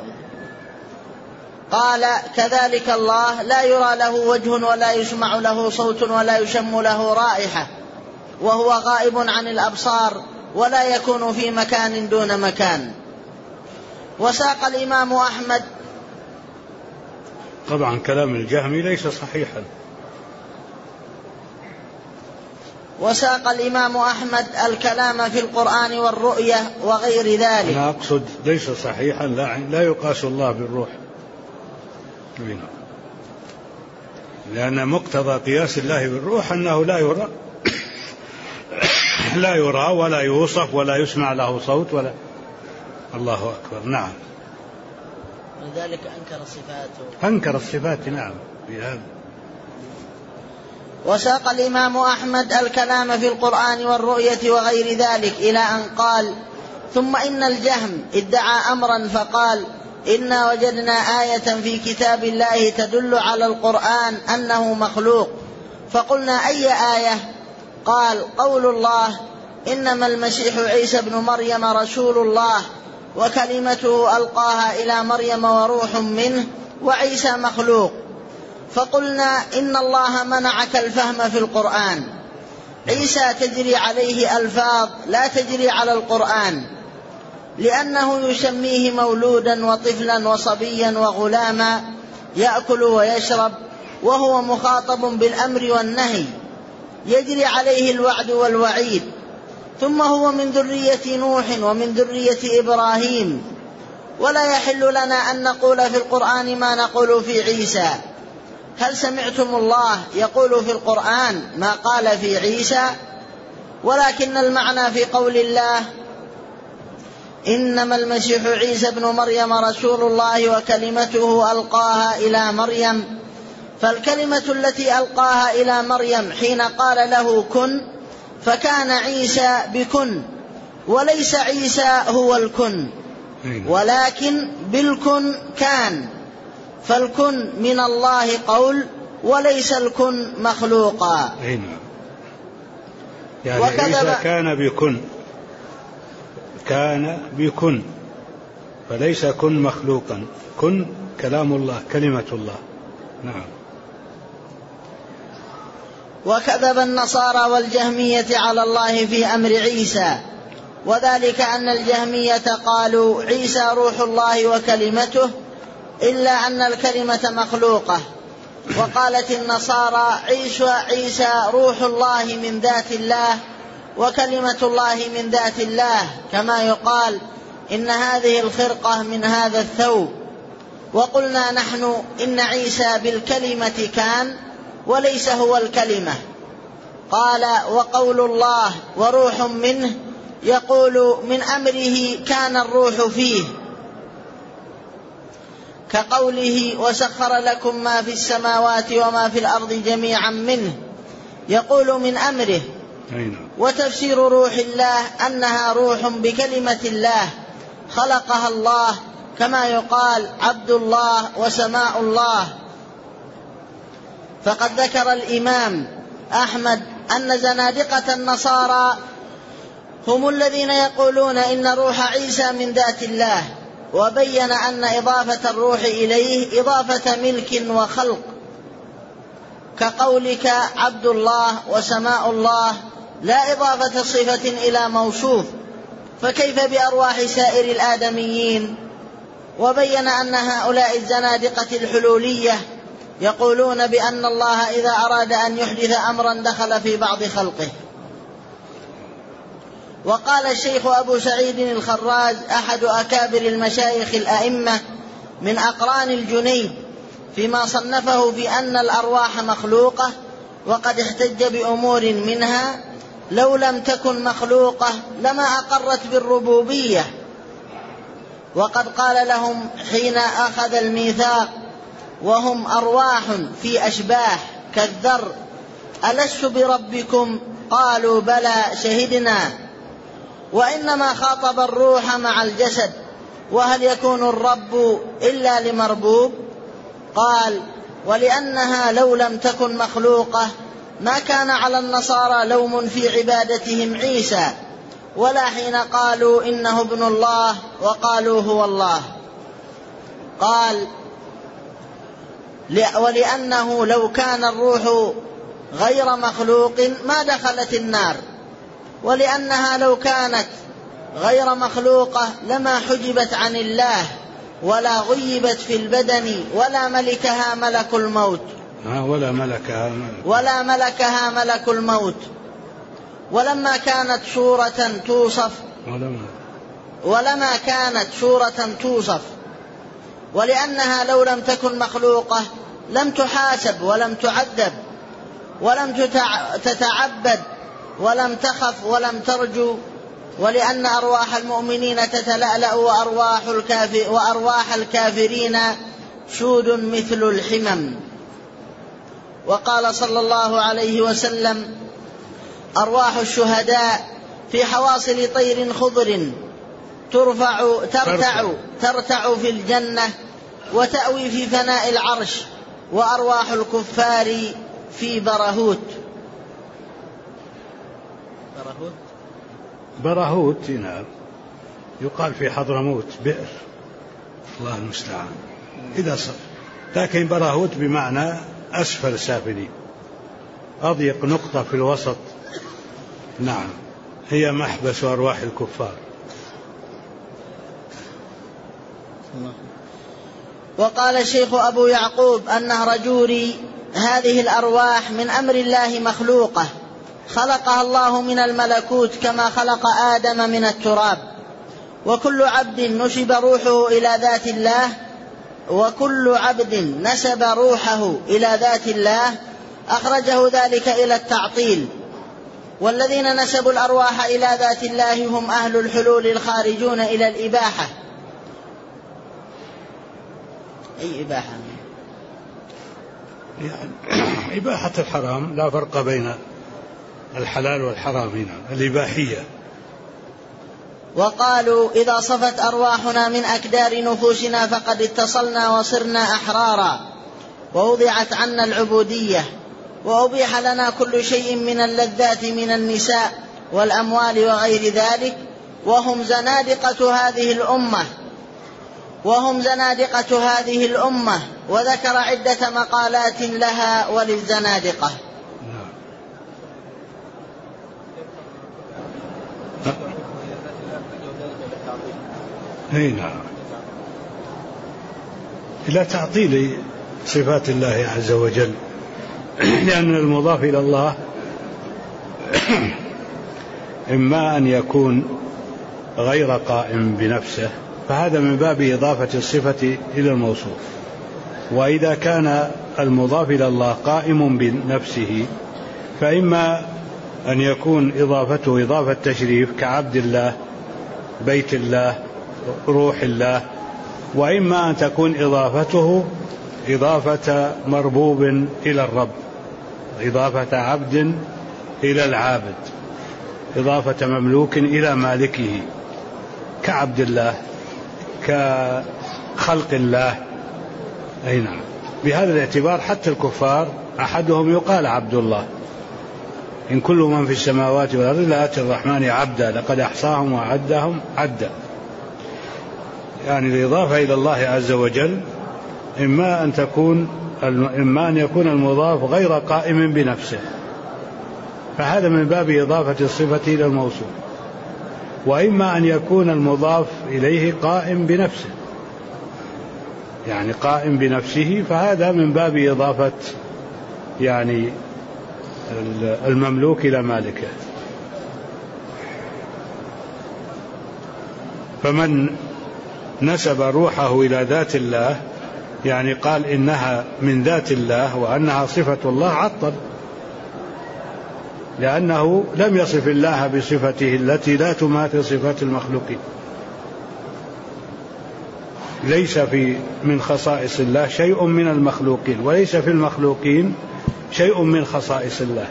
Speaker 2: قال: كذلك الله لا يرى له وجه ولا يسمع له صوت ولا يشم له رائحة، وهو غائب عن الأبصار ولا يكون في مكان دون مكان. وساق الإمام أحمد.
Speaker 1: طبعا كلام الجهمي ليس صحيحا.
Speaker 2: وساق الإمام أحمد الكلام في القرآن والرؤية وغير ذلك.
Speaker 1: أنا أقصد ليس صحيحا، لا يقاس الله بالروح، لأن مقتضى قياس الله بالروح أنه لا يرى ولا يوصف ولا يسمع له صوت ولا. الله أكبر. نعم.
Speaker 2: لذلك
Speaker 1: أنكر الصفات. نعم بهذا.
Speaker 2: وساق الإمام أحمد الكلام في القرآن والرؤية وغير ذلك إلى أن قال: ثم إن الجهم ادعى أمرا فقال: إنا وجدنا آية في كتاب الله تدل على القرآن أنه مخلوق. فقلنا: أي آية؟ قال: قول الله: إنما المسيح عيسى بن مريم رسول الله وكلمته ألقاها إلى مريم وروح منه وعيسى مخلوق. فقلنا: إن الله منعك الفهم في القرآن، عيسى تجري عليه ألفاظ لا تجري على القرآن، لأنه يسميه مولودا وطفلا وصبيا وغلاما يأكل ويشرب، وهو مخاطب بالأمر والنهي، يجري عليه الوعد والوعيد. ثم هو من ذرية نوح ومن ذرية إبراهيم، ولا يحل لنا أن نقول في القرآن ما نقول في عيسى. هل سمعتم الله يقول في القرآن ما قال في عيسى؟ ولكن المعنى في قول الله: إنما المسيح عيسى بن مريم رسول الله وكلمته ألقاها إلى مريم، فالكلمة التي ألقاها إلى مريم حين قال له كن، فكان عيسى بكن، وليس عيسى هو الكن، ولكن بالكن كان، فالكن من الله قول، وليس الكن مخلوقا.
Speaker 1: يعني عيسى كان بكن فليس كن مخلوقا، كن كلام الله كلمة الله. نعم.
Speaker 2: وكذب النصارى والجهمية على الله في أمر عيسى، وذلك أن الجهمية قالوا عيسى روح الله وكلمته، إلا أن الكلمة مخلوقة. وقالت النصارى عيسى روح الله من ذات الله وكلمة الله من ذات الله، كما يقال إن هذه الخرقة من هذا الثوب. وقلنا نحن إن عيسى بالكلمة كان وليس هو الكلمة. قال: وقول الله وروح منه، يقول من أمره كان الروح فيه، كقوله: وسخر لكم ما في السماوات وما في الأرض جميعا منه، يقول من أمره. وتفسير روح الله أنها روح بكلمة الله خلقها الله، كما يقال عبد الله وسماء الله. فقد ذكر الإمام أحمد أن زنادقة النصارى هم الذين يقولون إن روح عيسى من ذات الله، وبين أن إضافة الروح إليه إضافة ملك وخلق، كقولك عبد الله وسماء الله، لا إضافة صفة إلى موصوف، فكيف بأرواح سائر الآدميين؟ وبين أن هؤلاء الزنادقة الحلولية يقولون بأن الله إذا أراد أن يحدث أمرا دخل في بعض خلقه. وقال الشيخ أبو سعيد الخراز أحد أكابر المشايخ الأئمة من أقران الجنيد فيما صنفه في أن الأرواح مخلوقة، وقد احتج بأمور منها: لو لم تكن مخلوقة لما أقرت بالربوبية. وقد قال لهم حين أخذ الميثاق وهم أرواح في أشباح كالذر: ألست بربكم؟ قالوا: بلى شهدنا. وإنما خاطب الروح مع الجسد، وهل يكون الرب إلا لمربوب؟ قال: ولأنها لو لم تكن مخلوقة ما كان على النصارى لوم في عبادتهم عيسى، ولا حين قالوا إنه ابن الله وقالوا هو الله. قال: ولأنه لو كان الروح غير مخلوق ما دخلت النار، ولأنها لو كانت غير مخلوقة لما حجبت عن الله ولا غيبت في البدن ولا ملكها ملك الموت. ولما كانت صورة توصف ولأنها لو لم تكن مخلوقة لم تحاسب ولم تعذب ولم تتعبد ولم تخف ولم ترجو، ولأن أرواح المؤمنين تتلألأ وأرواح الكافرين شود مثل الحمم. وقال صلى الله عليه وسلم: أرواح الشهداء في حواصل طير خضر ترتع في الجنة وتأوي في فناء العرش، وأرواح الكفار في
Speaker 1: برهوت نعم، يقال في حضرموت بئر، الله المستعان إذا صف، لكن برهوت بمعنى أسفل سافلين، أضيق نقطة في الوسط. نعم، هي محبس أرواح الكفار.
Speaker 2: وقال الشيخ أبو يعقوب النهرجوري: هذه الأرواح من أمر الله مخلوقة، خلقها الله من الملكوت كما خلق آدم من التراب، وكل عبد نسب روحه إلى ذات الله أخرجه ذلك إلى التعطيل، والذين نسبوا الأرواح إلى ذات الله هم أهل الحلول الخارجون إلى الإباحة. أي إباحة؟
Speaker 1: يعني إباحة الحرام، لا فرق بين الحلال والحرام هنا، الإباحية.
Speaker 2: وقالوا: إذا صفت أرواحنا من أكدار نفوسنا فقد اتصلنا وصرنا أحرارا، ووضعت عنا العبودية، وأبيح لنا كل شيء من اللذات من النساء والأموال وغير ذلك، وهم زنادقة هذه الأمة. وذكر عدة مقالات لها وللزنادقة.
Speaker 1: نعم، إلى تعطيل صفات الله عز وجل، لأن المضاف إلى الله إما أن يكون غير قائم بنفسه، فهذا من باب إضافة الصفة إلى الموصوف، وإذا كان المضاف إلى الله قائم بنفسه فإما أن يكون إضافته إضافة تشريف كعبد الله، بيت الله، روح الله، وإما أن تكون إضافته إضافة مربوب إلى الرب، إضافة عبد إلى العابد، إضافة مملوك إلى مالكه كعبد الله، كخلق الله. أي نعم، بهذا الاعتبار حتى الكفار أحدهم يقال عبد الله: إن كل من في السماوات والأرض لآتي الرحمن عبدا لقد أحصاهم وعدهم عدا. يعني الإضافة إلى الله عز وجل إما أن يكون المضاف غير قائم بنفسه، فهذا من باب إضافة الصفة إلى الموصوف، وإما أن يكون المضاف إليه قائم بنفسه، يعني قائم بنفسه، فهذا من باب إضافة يعني المملوك إلى مالكه. فمن نسب روحه إلى ذات الله يعني قال إنها من ذات الله وأنها صفة الله، عطل، لأنه لم يصف الله بصفته التي لا تماثل صفات المخلوقين. ليس من خصائص الله شيء من المخلوقين، وليس في المخلوقين شيء من خصائص الله.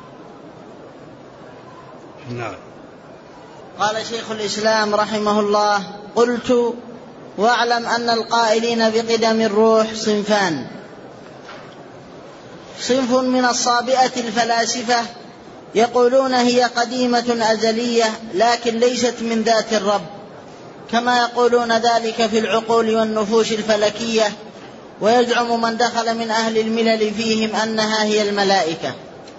Speaker 1: نعم.
Speaker 2: قال شيخ الإسلام رحمه الله: قلت: واعلم أن القائلين بقدم الروح صنفان: صنف من الصابئة الفلاسفة يقولون هي قديمة أزلية لكن ليست من ذات الرب، كما يقولون ذلك في العقول والنفوس الفلكية، ويزعم من دخل من أهل الملل فيهم أنها هي الملائكة.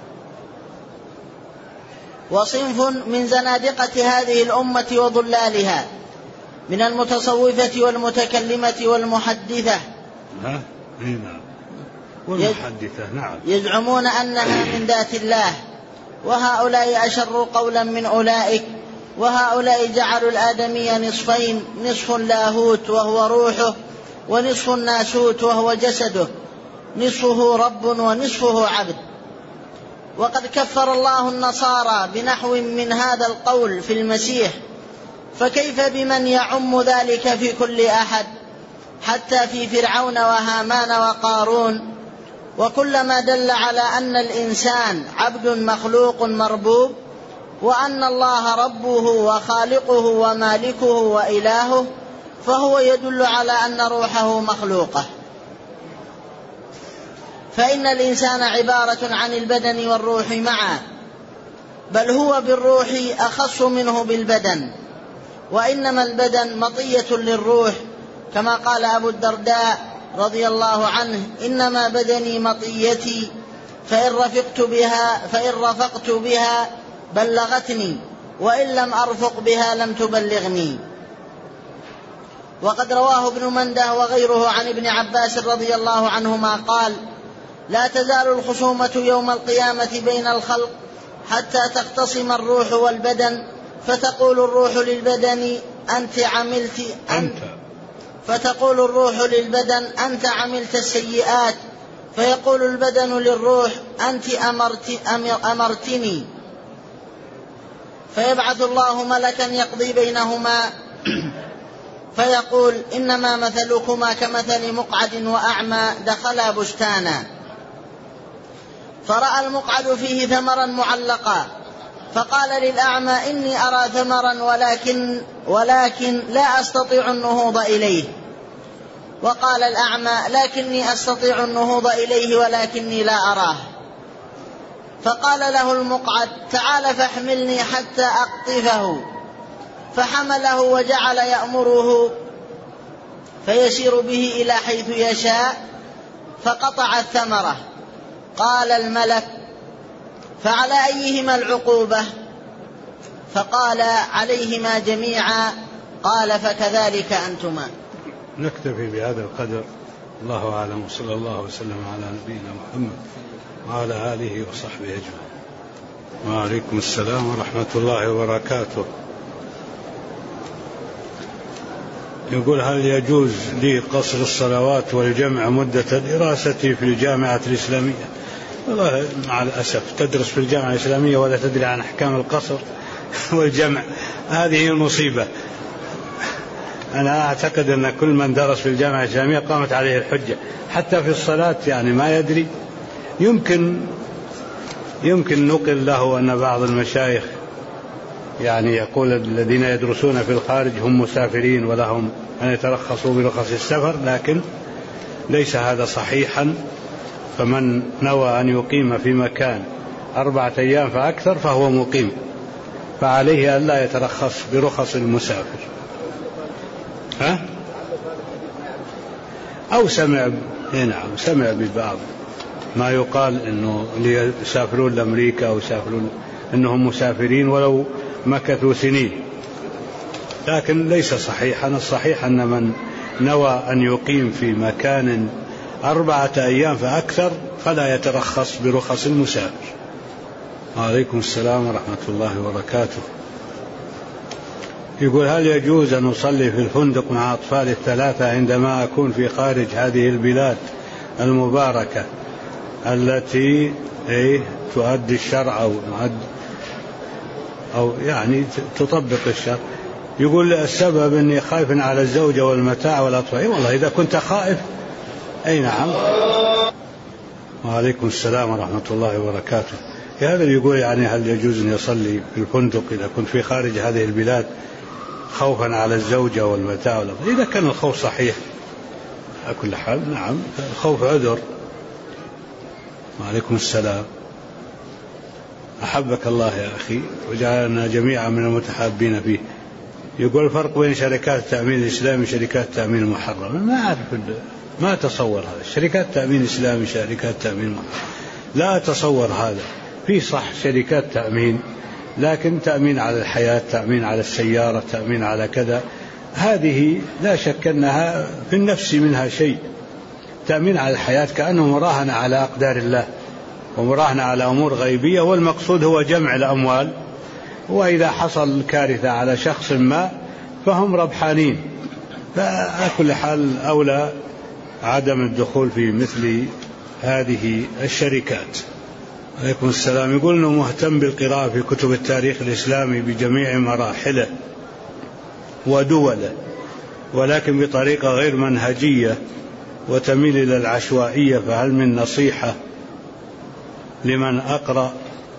Speaker 2: وصنف من زنادقة هذه الأمة وضلالها من المتصوفة والمتكلمة والمحدثة
Speaker 1: والمحدثة نعم،
Speaker 2: يزعمون أنها من ذات الله وهؤلاء أشر قولا من أولئك. وهؤلاء جعلوا الآدمي نصفين، نصف لاهوت وهو روحه، ونصف ناسوت وهو جسده، نصفه رب ونصفه عبد. وقد كفر الله النصارى بنحو من هذا القول في المسيح، فكيف بمن يعم ذلك في كل أحد، حتى في فرعون وهامان وقارون. وكلما دل على أن الإنسان عبد مخلوق مربوب، وأن الله ربه وخالقه ومالكه وإلهه، فهو يدل على أن روحه مخلوقة. فإن الإنسان عبارة عن البدن والروح معا، بل هو بالروح أخص منه بالبدن، وإنما البدن مطية للروح، كما قال أبو الدرداء رضي الله عنه: إنما بدني مطيتي، فإن رفقت بها بلغتني، وإن لم أرفق بها لم تبلغني. وقد رواه ابن منده وغيره عن ابن عباس رضي الله عنهما قال: لا تزال الخصومة يوم القيامة بين الخلق حتى تختصم الروح والبدن، فتقول الروح للبدن أنت عملت السيئات، فيقول البدن للروح: أنت أمرتني. فيبعث الله ملكا يقضي بينهما فيقول: إنما مثلكما كمثل مقعد وأعمى دخلا بستانا، فرأى المقعد فيه ثمرا معلقا، فقال للأعمى: إني أرى ثمرا ولكن لا أستطيع النهوض إليه. وقال الأعمى: لكني أستطيع النهوض إليه ولكني لا أراه. فقال له المقعد: تعال فاحملني حتى أقطفه. فحمله وجعل يأمره فيسير به إلى حيث يشاء، فقطع الثمرة. قال الملك: فعلى أيهما العقوبة؟ فقال: عليهما جميعا. قال: فكذلك أنتما.
Speaker 1: نكتفي بهذا القدر، الله أعلم، وصلى الله وسلم على نبينا محمد وعلى آله وصحبه أجمعين. وعليكم السلام ورحمة الله وبركاته. يقول: هل يجوز لي قصر الصلوات والجمع مدة دراستي في الجامعة الإسلامية؟ والله مع الأسف تدرس في الجامعة الإسلامية ولا تدري عن أحكام القصر والجمع، هذه المصيبة. أنا أعتقد أن كل من درس في الجامعة الإسلامية قامت عليه الحجة، حتى في الصلاة يعني ما يدري. يمكن نقل له أن بعض المشايخ يعني يقول الذين يدرسون في الخارج هم مسافرين ولهم أن يترخصوا برخص السفر، لكن ليس هذا صحيحا. فمن نوى أن يقيم في مكان 4 أيام فأكثر فهو مقيم، فعليه أن لا يترخص برخص المسافر. أو سمع ببعض ما يقال إنه اللي يسافرون لأمريكا أو يسافرون إنهم مسافرين ولو مكثوا سنين، لكن ليس صحيحا. الصحيح أن من نوى أن يقيم في مكان 4 أيام فأكثر فلا يترخص برخص المسافر. وعليكم السلام ورحمة الله وبركاته. يقول: هل يجوز أن أصلي في الفندق مع أطفالي 3 عندما أكون في خارج هذه البلاد المباركة التي تؤدي الشرع أو يعني تطبق الشرع؟ يقول: السبب أني خايف على الزوجة والمتاع والأطفال. والله إذا كنت خائف أي نعم. وعليكم السلام ورحمة الله وبركاته. هذا يقول يعني هل يجوز أن يصلي في الفندق إذا كنت في خارج هذه البلاد خوفا على الزوجة والمتاع والأطفال؟ إذا كان الخوف صحيح على كل حال نعم، الخوف عذر. وعليكم السلام. أحبك الله يا أخي وجعلنا جميعا من المتحابين فيه. يقول: الفرق بين شركات التأمين الإسلامي وشركات التأمين المحرمة؟ ما أعرف، ما أتصور هذا. شركات تأمين إسلامي، شركات تأمين محرمة، لا أتصور هذا. في صح شركات تأمين، لكن تأمين على الحياة، تأمين على السيارة، تأمين على كذا، هذه لا شك أنها في النفس منها شيء. تأمين على الحياة كأنه مراهنة على أقدار الله، ومراهن على أمور غيبية، والمقصود هو جمع الأموال، وإذا حصل كارثة على شخص ما فهم ربحانين. فعلى كل حال أولى عدم الدخول في مثل هذه الشركات. عليكم السلام. يقول أنه مهتم بالقراءة في كتب التاريخ الإسلامي بجميع مراحله ودوله، ولكن بطريقة غير منهجية وتميل إلى العشوائية، فهل من نصيحة لمن أقرأ؟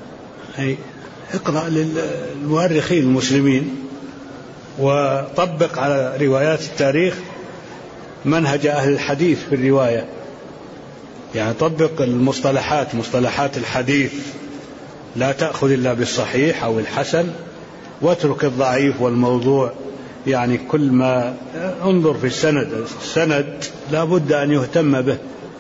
Speaker 1: اقرأ للمؤرخين المسلمين وطبق على روايات التاريخ منهج أهل الحديث في الرواية، يعني طبق المصطلحات، مصطلحات الحديث، لا تأخذ إلا بالصحيح أو الحسن، واترك الضعيف والموضوع. يعني كل ما انظر في السند لا بد أن يهتم به.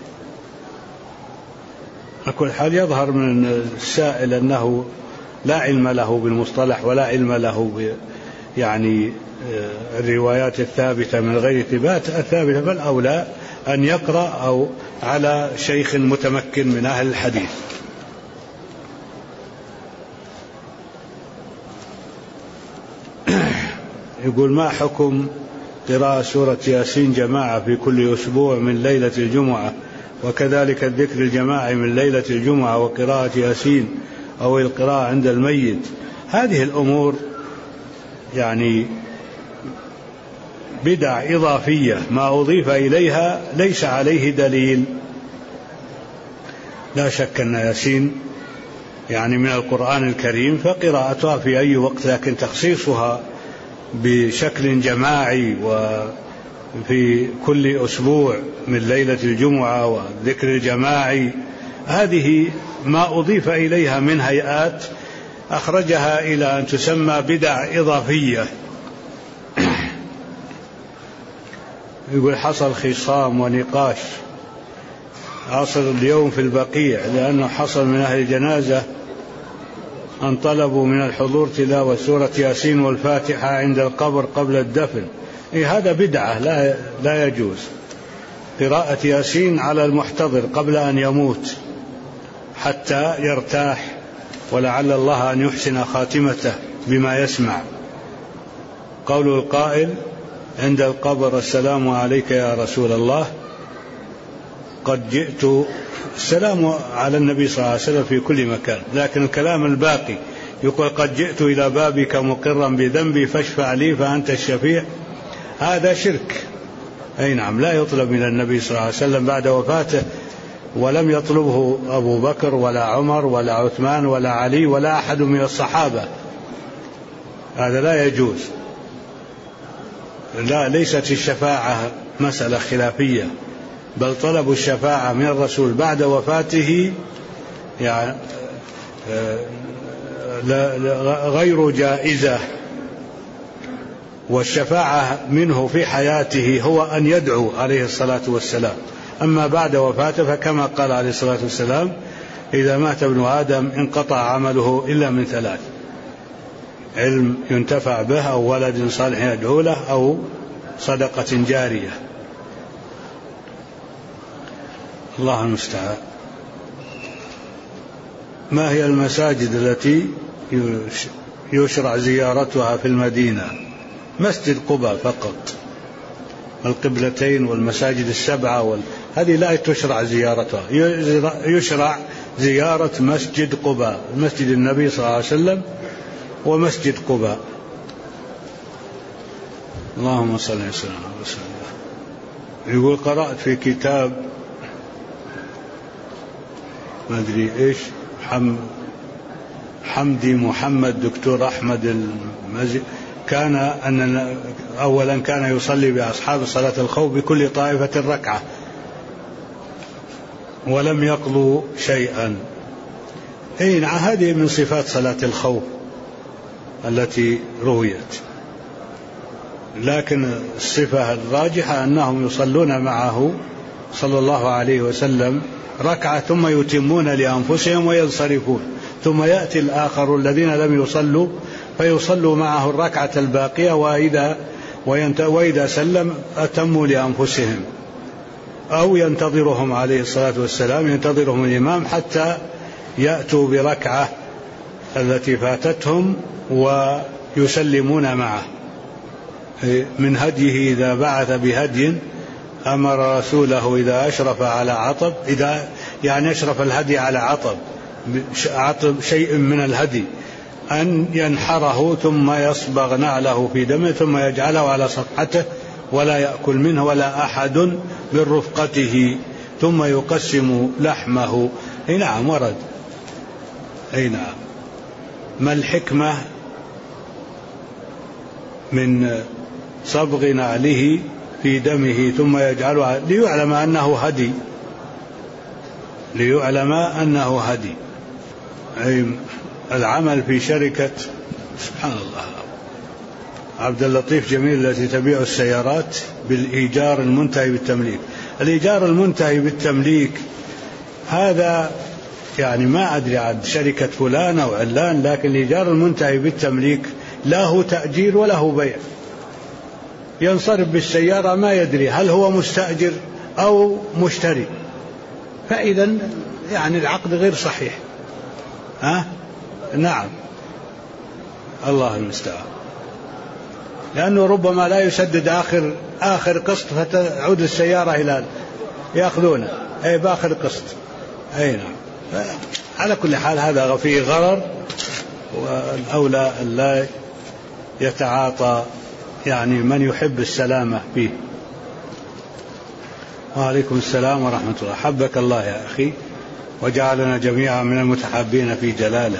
Speaker 1: على كل حال يظهر من السائل أنه لا علم له بالمصطلح ولا علم له يعني الروايات الثابتة من غير ثبات الثابتة، بل أولى أن يقرأ أو على شيخ متمكن من أهل الحديث. يقول ما حكم قراءة سورة ياسين جماعة في كل أسبوع من ليلة الجمعة، وكذلك الذكر الجماعي من ليلة الجمعة وقراءة ياسين أو القراءة عند الميت؟ هذه الأمور يعني بدع إضافية، ما أضيف إليها ليس عليه دليل. لا شك أن ياسين يعني من القرآن الكريم، فقراءتها في أي وقت، لكن تخصيصها بشكل جماعي وفي كل أسبوع من ليلة الجمعة والذكر الجماعي، هذه ما أضيف إليها من هيئات أخرجها إلى أن تسمى بدع إضافية. يقول حصل خصام ونقاش عصر اليوم في البقيع، لأنه حصل من أهل الجنازة أن طلبوا من الحضور تلاوة سورة ياسين والفاتحة عند القبر قبل الدفن. هذا بدعة لا يجوز. قراءة ياسين على المحتضر قبل أن يموت حتى يرتاح، ولعل الله أن يحسن خاتمته بما يسمع. قول القائل عند القبر السلام عليك يا رسول الله، قد جئت، السلام على النبي صلى الله عليه وسلم في كل مكان، لكن الكلام الباقي يقول قد جئت إلى بابك مقرا بذنبي فاشفع لي فأنت الشفيع، هذا شرك. أي نعم، لا يطلب من النبي صلى الله عليه وسلم بعد وفاته، ولم يطلبه أبو بكر ولا عمر ولا عثمان ولا علي ولا أحد من الصحابة، هذا لا يجوز. لا، ليست الشفاعة مسألة خلافية، بل طلب الشفاعة من الرسول بعد وفاته يعني غير جائزة، والشفاعة منه في حياته هو أن يدعو عليه الصلاة والسلام، أما بعد وفاته فكما قال عليه الصلاة والسلام إذا مات ابن آدم انقطع عمله إلا من ثلاث: علم ينتفع به، أو ولد صالح يدعو له، أو صدقة جارية. الله المستعان. ما هي المساجد التي يشرع زيارتها في المدينة؟ مسجد قباء فقط، القبلتين والمساجد السبعة هذه لا تشرع زيارتها. يشرع زيارة مسجد قباء، مسجد النبي صلى الله عليه وسلم ومسجد قباء. اللهم صل وسلم. يقول قرأت في كتاب ما أدري إيش حمدي محمد دكتور أحمد كان أن أولا كان يصلي بأصحاب صلاة الخوف بكل طائفة ركعة ولم يقضوا شيئا. هذه من صفات صلاة الخوف التي رويت، لكن الصفة الراجحة أنهم يصلون معه صلى الله عليه وسلم ركعة ثم يتمون لأنفسهم وينصرفون، ثم يأتي الآخر الذين لم يصلوا فيصلوا معه الركعة الباقية، وإذا سلم أتموا لأنفسهم، أو ينتظرهم عليه الصلاة والسلام، ينتظرهم الإمام حتى يأتوا بركعة التي فاتتهم ويسلمون معه. من هديه إذا بعث بهدي أمر رسوله إذا أشرف على عطب، إذا يعني أشرف الهدي على عطب شيء من الهدي، أن ينحره ثم يصبغ نعله في دمه ثم يجعله على صفحته ولا يأكل منه ولا أحد من رفقته، ثم يقسم لحمه. أي نعم ورد. أي نعم. ما الحكمة من صبغ نعله في دمه ثم يجعله؟ ليعلم أنه هدي، ليعلم أنه هدي. أي العمل في شركة سبحان الله عبد اللطيف جميل التي تبيع السيارات بالإيجار المنتهي بالتمليك. الإيجار المنتهي بالتمليك هذا يعني ما أدري عن شركة فلان أو علان، لكن الإيجار المنتهي بالتمليك له تأجير وله بيع. ينصرف بالسيارة ما يدري هل هو مستأجر أو مشتري، فإذا يعني العقد غير صحيح. نعم الله المستعان، لأنه ربما لا يسدد آخر قسط فتعود السيارة إلى يأخذونه بآخر قسط. أي نعم. على كل حال هذا فيه غرر، والأولى أن لا يتعاطى يعني من يحب السلامة فيه. وعليكم السلام ورحمة الله. حبك الله يا أخي وجعلنا جميعا من المتحابين في جلاله.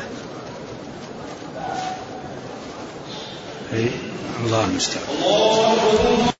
Speaker 1: الله المستعان.